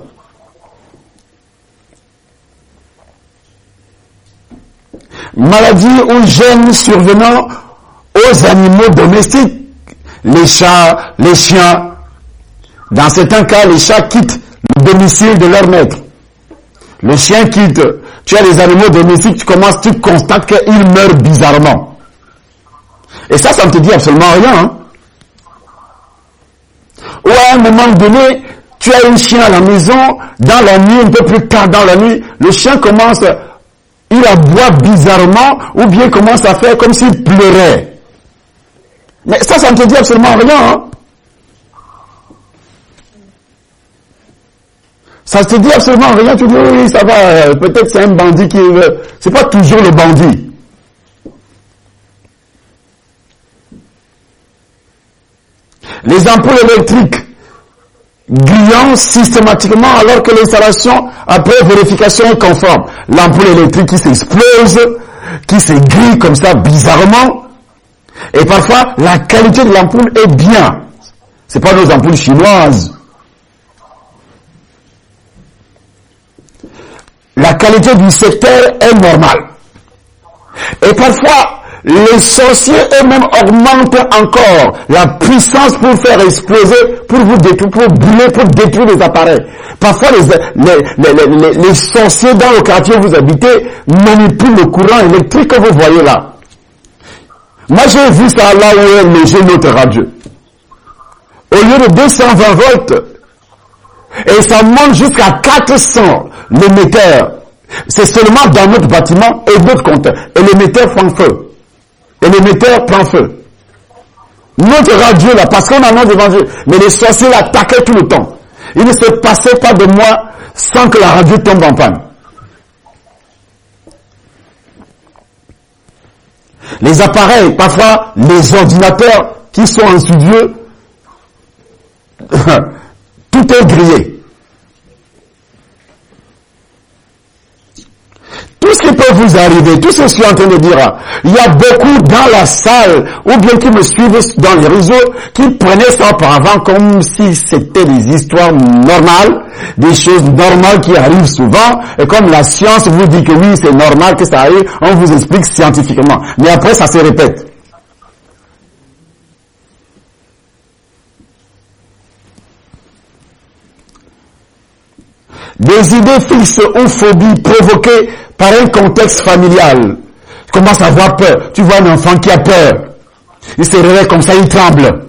Maladie ou gène survenant aux animaux domestiques, les chats, les chiens. Dans certains cas, les chats quittent le domicile de leur maître. Le chien quitte. Tu as les animaux domestiques, tu constates qu'ils meurent bizarrement. Et ça ne te dit absolument rien. Hein? Ou à un moment donné, tu as un chien à la maison, dans la nuit, un peu plus tard dans la nuit, le chien commence, il aboie bizarrement, ou bien commence à faire comme s'il pleurait. Mais ça ne te dit absolument rien. Hein? Ça te dit absolument rien, tu dis oui, ça va, peut-être c'est un bandit qui veut. C'est pas toujours le bandit. Les ampoules électriques grillant systématiquement alors que l'installation, après vérification, est conforme. L'ampoule électrique qui s'explose, qui se grille comme ça bizarrement. Et parfois, la qualité de l'ampoule est bien. C'est pas nos ampoules chinoises. La qualité du secteur est normale. Et parfois, les sorciers eux-mêmes augmentent encore la puissance pour faire exploser, pour vous détruire, pour brûler, pour détruire les appareils. Parfois, les sorciers dans le quartier où vous habitez manipulent le courant électrique que vous voyez là. Moi, j'ai vu ça là où est logé notre radio. Au lieu de 220 volts, et ça monte jusqu'à 400 l'émetteur. C'est seulement dans notre bâtiment et d'autres compteurs. Et l'émetteur prend feu. Et l'émetteur prend feu. Notre radio là, parce qu'on a notre évangile, mais les sorciers l'attaquaient tout le temps. Il ne se passait pas de moi sans que la radio tombe en panne. Les appareils, parfois les ordinateurs qui sont en studio, tout est grillé. Tout ce qui peut vous arriver, tout ce que je suis en train de dire, il y a beaucoup dans la salle, ou bien qui me suivent dans les réseaux, qui prenaient ça auparavant comme si c'était des histoires normales, des choses normales qui arrivent souvent, et comme la science vous dit que oui, c'est normal que ça arrive, on vous explique scientifiquement. Mais après, ça se répète. Des idées fixes ou phobies provoquées par un contexte familial. Tu commences à avoir peur. Tu vois un enfant qui a peur. Il se réveille comme ça, il tremble.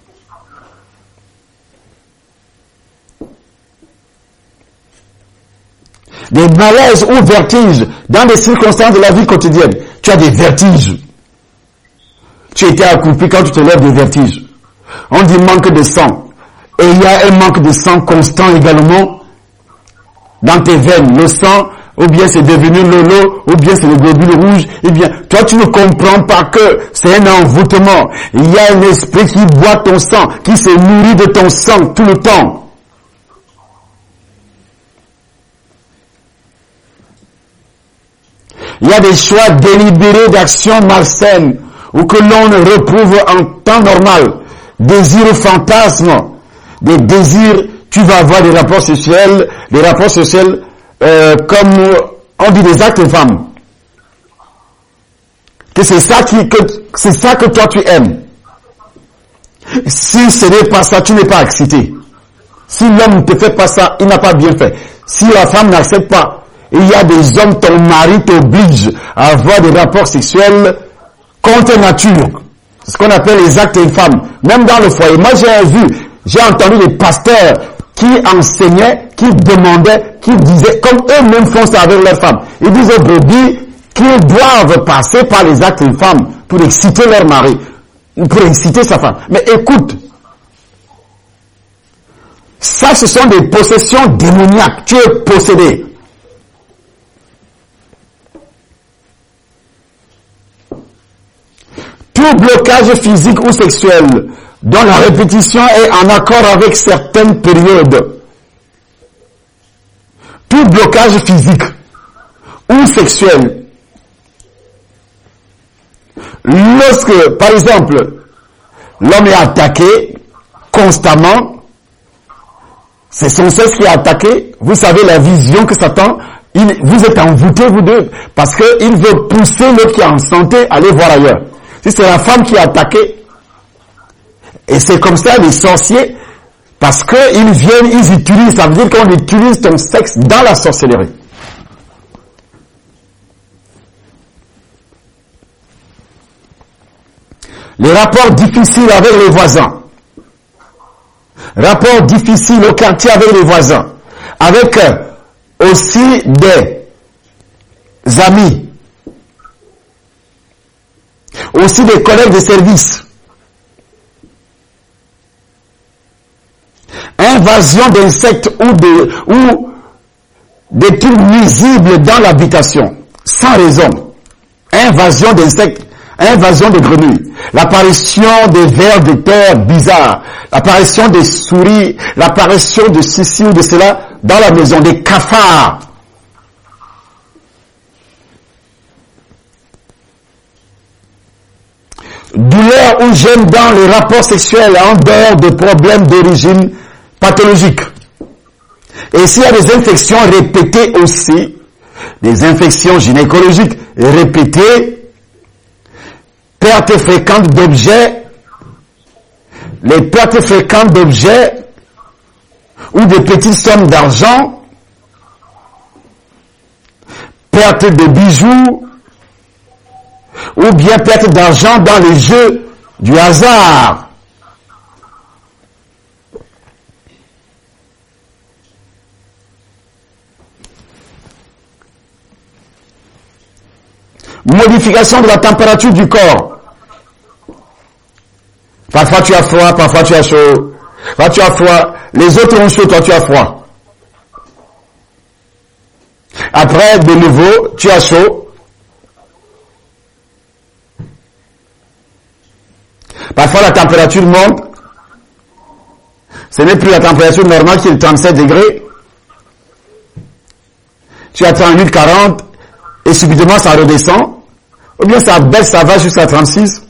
Des malaises ou vertiges dans des circonstances de la vie quotidienne. Tu as des vertiges. Tu étais accroupi quand tu te lèves des vertiges. On dit manque de sang. Et il y a un manque de sang constant également dans tes veines. Le sang, ou bien c'est devenu l'eau, ou bien c'est le globule rouge. Eh bien, toi tu ne comprends pas que c'est un envoûtement. Il y a un esprit qui boit ton sang, qui se nourrit de ton sang tout le temps. Il y a des choix délibérés d'action malsaine ou que l'on reprouve en temps normal. Désirs ou fantasmes. Des désirs, tu vas avoir des rapports sexuels comme on dit des actes de femmes. Que c'est ça que toi tu aimes. Si ce n'est pas ça, tu n'es pas excité. Si l'homme ne te fait pas ça, il n'a pas bien fait. Si la femme n'accepte pas, il y a des hommes, ton mari t'oblige à avoir des rapports sexuels contre nature. C'est ce qu'on appelle les actes infâmes. Même dans le foyer. Moi, j'ai entendu des pasteurs qui enseignaient, qui demandaient, qui disaient, comme eux-mêmes font ça avec leurs femmes. Ils disent aux brebis qu'ils doivent passer par les actes infâmes pour exciter leur mari, pour exciter sa femme. Mais écoute, ça, ce sont des possessions démoniaques. Tu es possédé. Tout blocage physique ou sexuel dont la répétition est en accord avec certaines périodes. Tout blocage physique ou sexuel. Lorsque, par exemple, l'homme est attaqué constamment, c'est son sexe qui est attaqué, vous savez la vision que Satan, vous êtes envoûtés vous deux, parce qu'il veut pousser l'autre qui est en santé à aller voir ailleurs. Si c'est la femme qui est attaquée, et c'est comme ça les sorciers, parce qu'ils viennent, ils utilisent, ça veut dire qu'on utilise ton sexe dans la sorcellerie. Les rapports difficiles avec les voisins. Rapports difficiles au quartier avec les voisins. Avec aussi des amis. Aussi des collègues de service. Invasion d'insectes ou des trucs nuisibles dans l'habitation. Sans raison. Invasion d'insectes. Invasion de grenouilles, l'apparition des vers de terre bizarres, l'apparition des souris, l'apparition de ceci ou de cela dans la maison, des cafards. Douleur ou gêne dans les rapports sexuels en dehors de problèmes d'origine pathologique. Et s'il y a des infections répétées aussi, des infections gynécologiques répétées, pertes fréquentes d'objets, les pertes fréquentes d'objets ou de petites sommes d'argent, perte de bijoux ou bien perte d'argent dans les jeux du hasard. Modification de la température du corps. Parfois tu as froid, parfois tu as chaud. Parfois tu as froid. Les autres ont chaud, toi tu as froid. Après, de nouveau, tu as chaud. Parfois la température monte. Ce n'est plus la température normale qui est de 37 degrés. Tu as 38, 40 et subitement ça redescend. Ou bien ça baisse, ça va jusqu'à 36.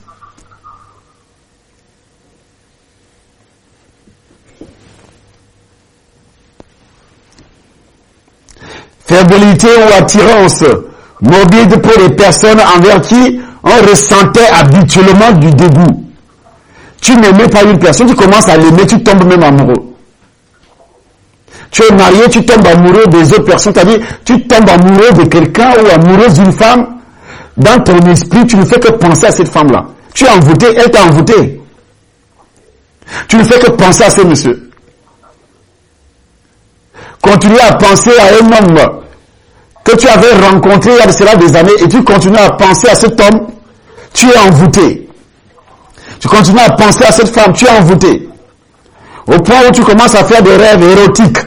Fébrilité ou attirance morbide pour les personnes envers qui on ressentait habituellement du dégoût. Tu n'aimais pas une personne, tu commences à l'aimer, tu tombes même amoureux. Tu es marié, tu tombes amoureux des autres personnes, c'est-à-dire tu tombes amoureux de quelqu'un ou amoureuse d'une femme, dans ton esprit, tu ne fais que penser à cette femme-là. Tu es envoûté, elle t'a envoûté. Tu ne fais que penser à ce monsieur. Continue à penser à un homme que tu avais rencontré il y a cela des années et tu continues à penser à cet homme, tu es envoûté. Tu continues à penser à cette femme, tu es envoûté. Au point où tu commences à faire des rêves érotiques.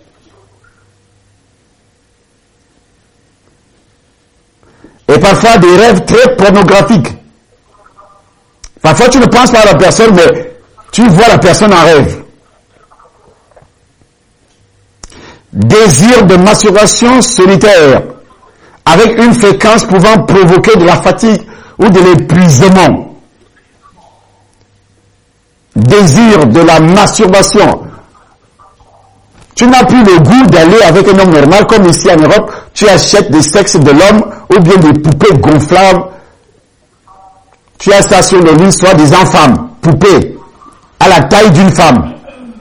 Et parfois des rêves très pornographiques. Parfois tu ne penses pas à la personne, mais tu vois la personne en rêve. Désir de masturbation solitaire, avec une fréquence pouvant provoquer de la fatigue ou de l'épuisement. Désir de la masturbation. Tu n'as plus le goût d'aller avec un homme normal, comme ici en Europe, tu achètes des sexes de l'homme ou bien des poupées gonflables. Tu as ça sur le lit, soit des femmes, poupées, à la taille d'une femme.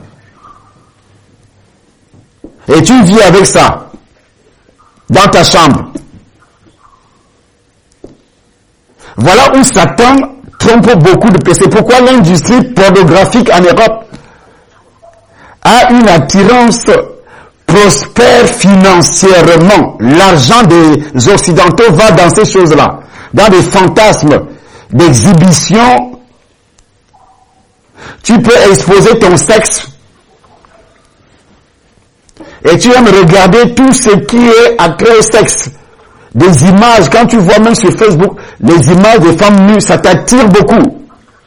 Et tu vis avec ça, dans ta chambre. Voilà où Satan trompe beaucoup de personnes. C'est pourquoi l'industrie pornographique en Europe a une attirance prospère financièrement. L'argent des Occidentaux va dans ces choses-là, dans des fantasmes d'exhibition. Tu peux exposer ton sexe et tu aimes regarder tout ce qui est attrait au sexe. Des images, quand tu vois même sur Facebook, les images des femmes nues, ça t'attire beaucoup.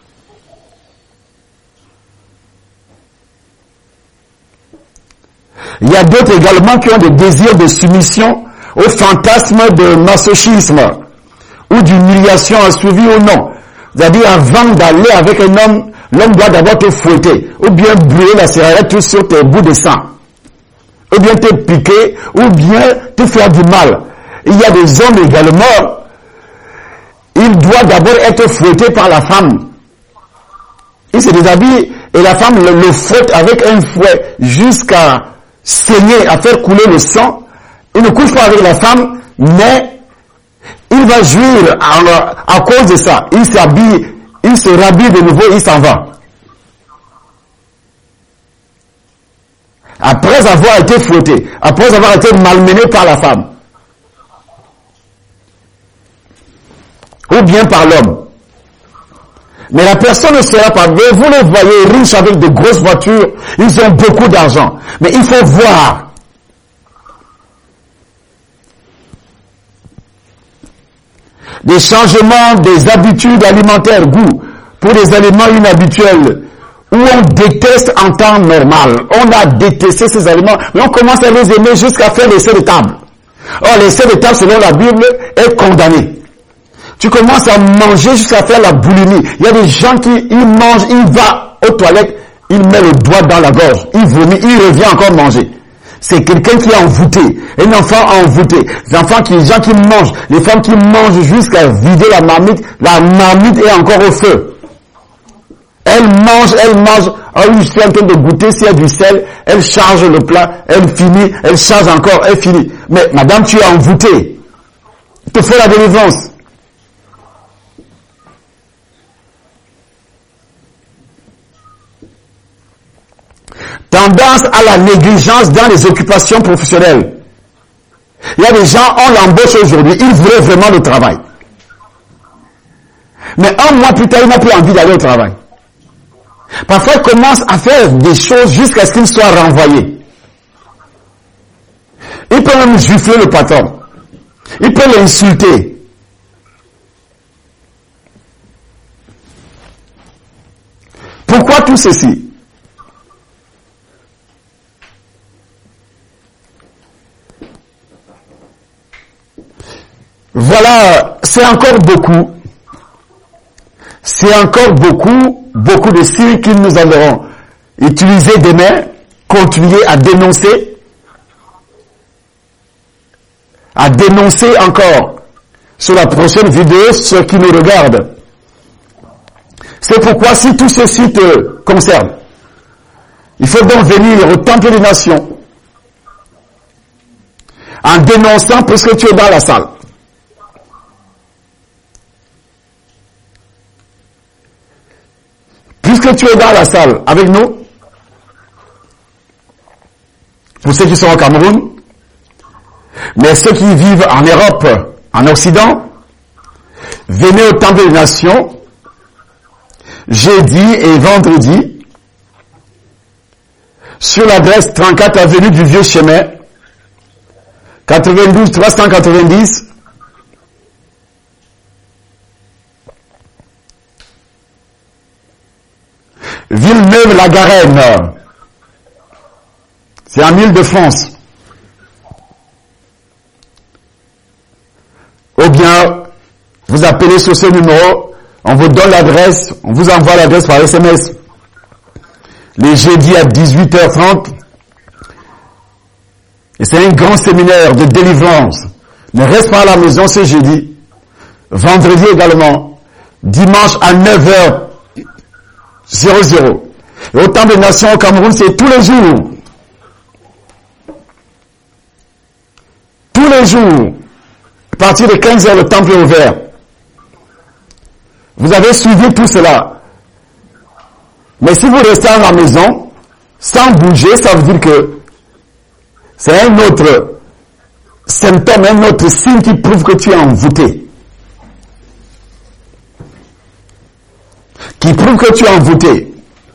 Il y a d'autres également qui ont des désirs de soumission au fantasme de masochisme ou d'humiliation assouvie ou non. C'est-à-dire, avant d'aller avec un homme, l'homme doit d'abord te fouetter ou bien brûler la cigarette sur tes bouts de sang, ou bien te piquer, ou bien te faire du mal. Il y a des hommes également, il doit d'abord être fouetté par la femme. Il se déshabille et la femme le fouette avec un fouet jusqu'à saigner, à faire couler le sang. Il ne couche pas avec la femme, mais il va jouir à cause de ça. Il s'habille, il se rhabille de nouveau, il s'en va. Après avoir été fouetté, après avoir été malmené par la femme, ou bien par l'homme. Mais la personne ne sera pas, vous les voyez riches avec de grosses voitures, ils ont beaucoup d'argent. Mais il faut voir. Des changements des habitudes alimentaires, goût, pour des aliments inhabituels, où on déteste en temps normal. On a détesté ces aliments, mais on commence à les aimer jusqu'à faire l'essai de table. Or, l'essai de table, selon la Bible, est condamné. Tu commences à manger jusqu'à faire la boulimie. Il y a des gens qui, ils mangent, ils vont aux toilettes, ils mettent le doigt dans la gorge, ils vomit, ils revient encore manger. C'est quelqu'un qui est envoûté, un enfant envoûté. Les enfants les gens qui mangent, les femmes qui mangent jusqu'à vider la marmite est encore au feu. Elle mange, oh oui, je suis en train de goûter s'il y a du sel, elle charge le plat, elle finit, elle charge encore, elle finit. Mais madame, tu es envoûtée. Il te faut la délivrance. Tendance à la négligence dans les occupations professionnelles. Il y a des gens, on l'embauche aujourd'hui, ils voulaient vraiment le travail. Mais un mois plus tard, il n'a plus envie d'aller au travail. Parfois, il commence à faire des choses jusqu'à ce qu'il soit renvoyé. Il peut même gifler le patron. Il peut l'insulter. Pourquoi tout ceci? Voilà, c'est encore beaucoup. C'est encore beaucoup de signes que nous allons utiliser demain, continuer à dénoncer encore sur la prochaine vidéo ceux qui nous regardent. C'est pourquoi si tout ceci te concerne, il faut donc venir au Temple des Nations en dénonçant puisque tu es dans la salle. Puisque tu es dans la salle avec nous, pour ceux qui sont au Cameroun, mais ceux qui vivent en Europe, en Occident, venez au Temple des Nations, jeudi et vendredi, sur l'adresse 34 avenue du Vieux Chemin, 92 390, Villeneuve-la-Garenne. C'est en Île-de-France. Ou bien, vous appelez sur ce numéro, on vous donne l'adresse, on vous envoie l'adresse par SMS. Les jeudis à 18h30. Et c'est un grand séminaire de délivrance. Ne reste pas à la maison ce jeudi. Vendredi également. Dimanche à 9h00. Et au Temple des Nations au Cameroun, c'est tous les jours. Tous les jours. À partir de 15h, le temple est ouvert. Vous avez suivi tout cela. Mais si vous restez à la maison, sans bouger, ça veut dire que c'est un autre symptôme, un autre signe qui prouve que tu es envoûté. Qui prouve que tu es envoûté.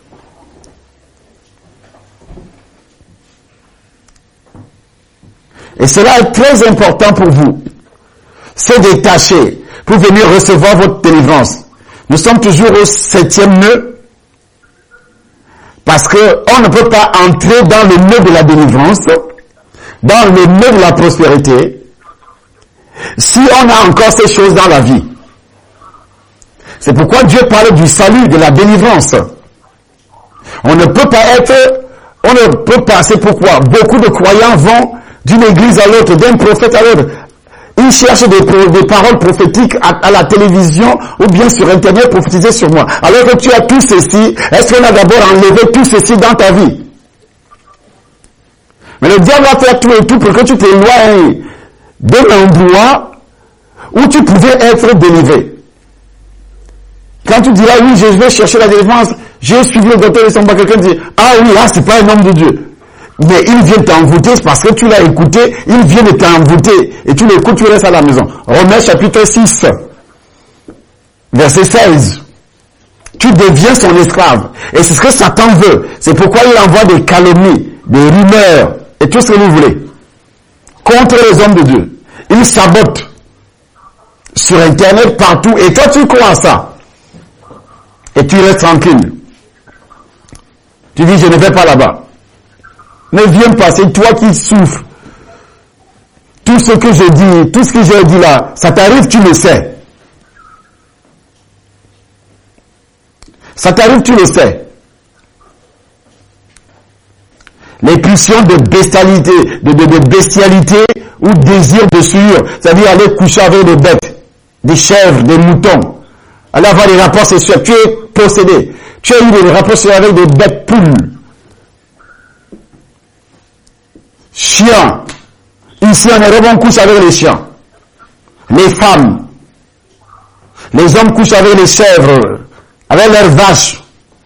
Et cela est très important pour vous. Se détacher pour venir recevoir votre délivrance. Nous sommes toujours au 7e nœud. Parce que on ne peut pas entrer dans le nœud de la délivrance, dans le nœud de la prospérité, si on a encore ces choses dans la vie. C'est pourquoi Dieu parle du salut, de la délivrance. On ne peut pas, c'est pourquoi beaucoup de croyants vont d'une église à l'autre, d'un prophète à l'autre. Ils cherchent des paroles prophétiques à la télévision ou bien sur Internet prophétiser sur moi. Alors que tu as tout ceci, est-ce qu'on a d'abord enlevé tout ceci dans ta vie? Mais le diable va faire tout et tout pour que tu t'éloignes de l'endroit où tu pouvais être délivré. Quand tu diras, oui, je vais chercher la délivrance, j'ai suivi le docteur de son bas, quelqu'un dit, ah oui, là, c'est pas un homme de Dieu. Mais il vient t'envoûter parce que tu l'as écouté, il vient de t'envoûter et tu l'écoutes, tu restes à la maison. Romains chapitre 6, verset 16. Tu deviens son esclave. Et c'est ce que Satan veut. C'est pourquoi il envoie des calomnies, des rumeurs et tout ce que vous voulez contre les hommes de Dieu. Il sabote sur Internet, partout. Et toi, tu crois à ça. Et tu restes tranquille. Tu dis, je ne vais pas là-bas. Ne viens pas, c'est toi qui souffres. Tout ce que je dis, tout ce que j'ai dit là, ça t'arrive, tu le sais. Ça t'arrive, tu le sais. Les pulsions de bestialité, de bestialité ou désir de sueur, c'est-à-dire aller coucher avec des bêtes, des chèvres, des moutons, aller avoir des rapports sexuels. Tu es possédé. Tu as eu des rapports sexuels avec des bêtes poules. Chiens. Ici en Europe, on couche avec les chiens. Les femmes. Les hommes couchent avec les chèvres, avec leurs vaches.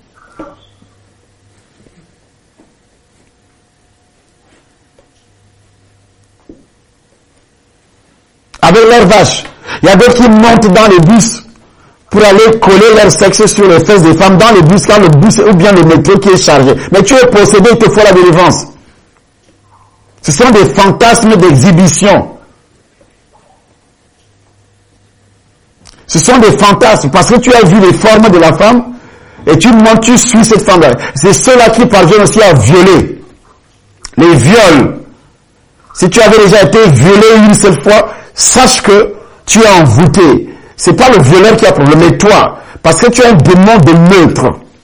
Avec leurs vaches. Il y a d'autres qui montent dans les bus pour aller coller leur sexe sur les fesses des femmes dans le bus, quand le bus ou bien le métro qui est chargé. Mais tu es possédé, il te faut la délivrance. Ce sont des fantasmes d'exhibition. Ce sont des fantasmes parce que tu as vu les formes de la femme et tu montes, tu suis cette femme-là. C'est ceux-là qui parviennent aussi à violer. Les viols. Si tu avais déjà été violé une seule fois, sache que tu es envoûté. C'est pas le violeur qui a problème, mais toi. Parce que tu as un démon de neutre.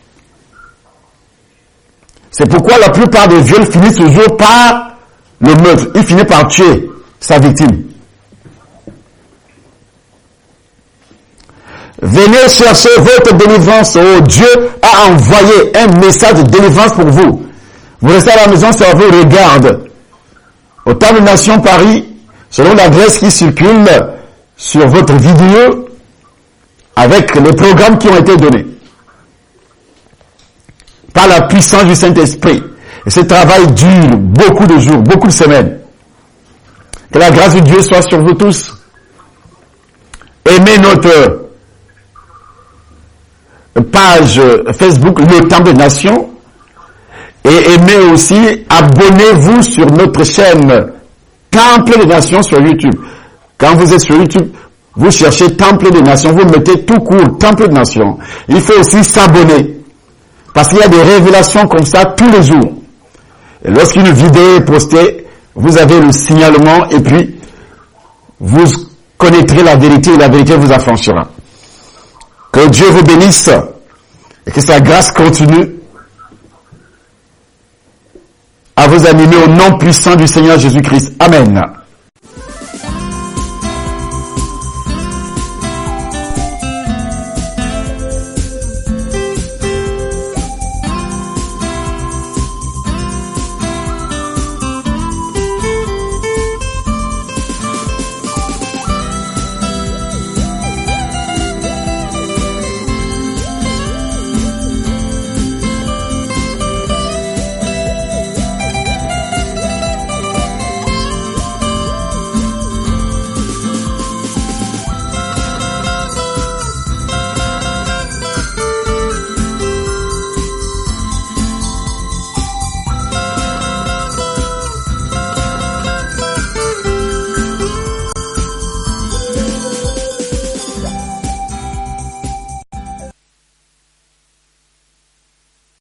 C'est pourquoi la plupart des viols finissent toujours par le meurtre. Il finit par tuer sa victime. Venez chercher votre délivrance. Oh, Dieu a envoyé un message de délivrance pour vous. Vous restez à la maison, ça vous regarde. au Temple Nation Paris, selon l'adresse qui circule sur votre vidéo, avec les programmes qui ont été donnés. Par la puissance du Saint-Esprit. Et ce travail dure beaucoup de jours, beaucoup de semaines. Que la grâce de Dieu soit sur vous tous. Aimez notre page Facebook, le Temple des Nations. Et aimez aussi, abonnez-vous sur notre chaîne Temple des Nations sur YouTube. Quand vous êtes sur YouTube, vous cherchez Temple des Nations, vous mettez tout court, Temple des Nations. Il faut aussi s'abonner. Parce qu'il y a des révélations comme ça tous les jours. Et lorsqu'une vidéo est postée, vous avez le signalement et puis vous connaîtrez la vérité et la vérité vous affranchira. Que Dieu vous bénisse et que sa grâce continue à vous animer au nom puissant du Seigneur Jésus-Christ. Amen.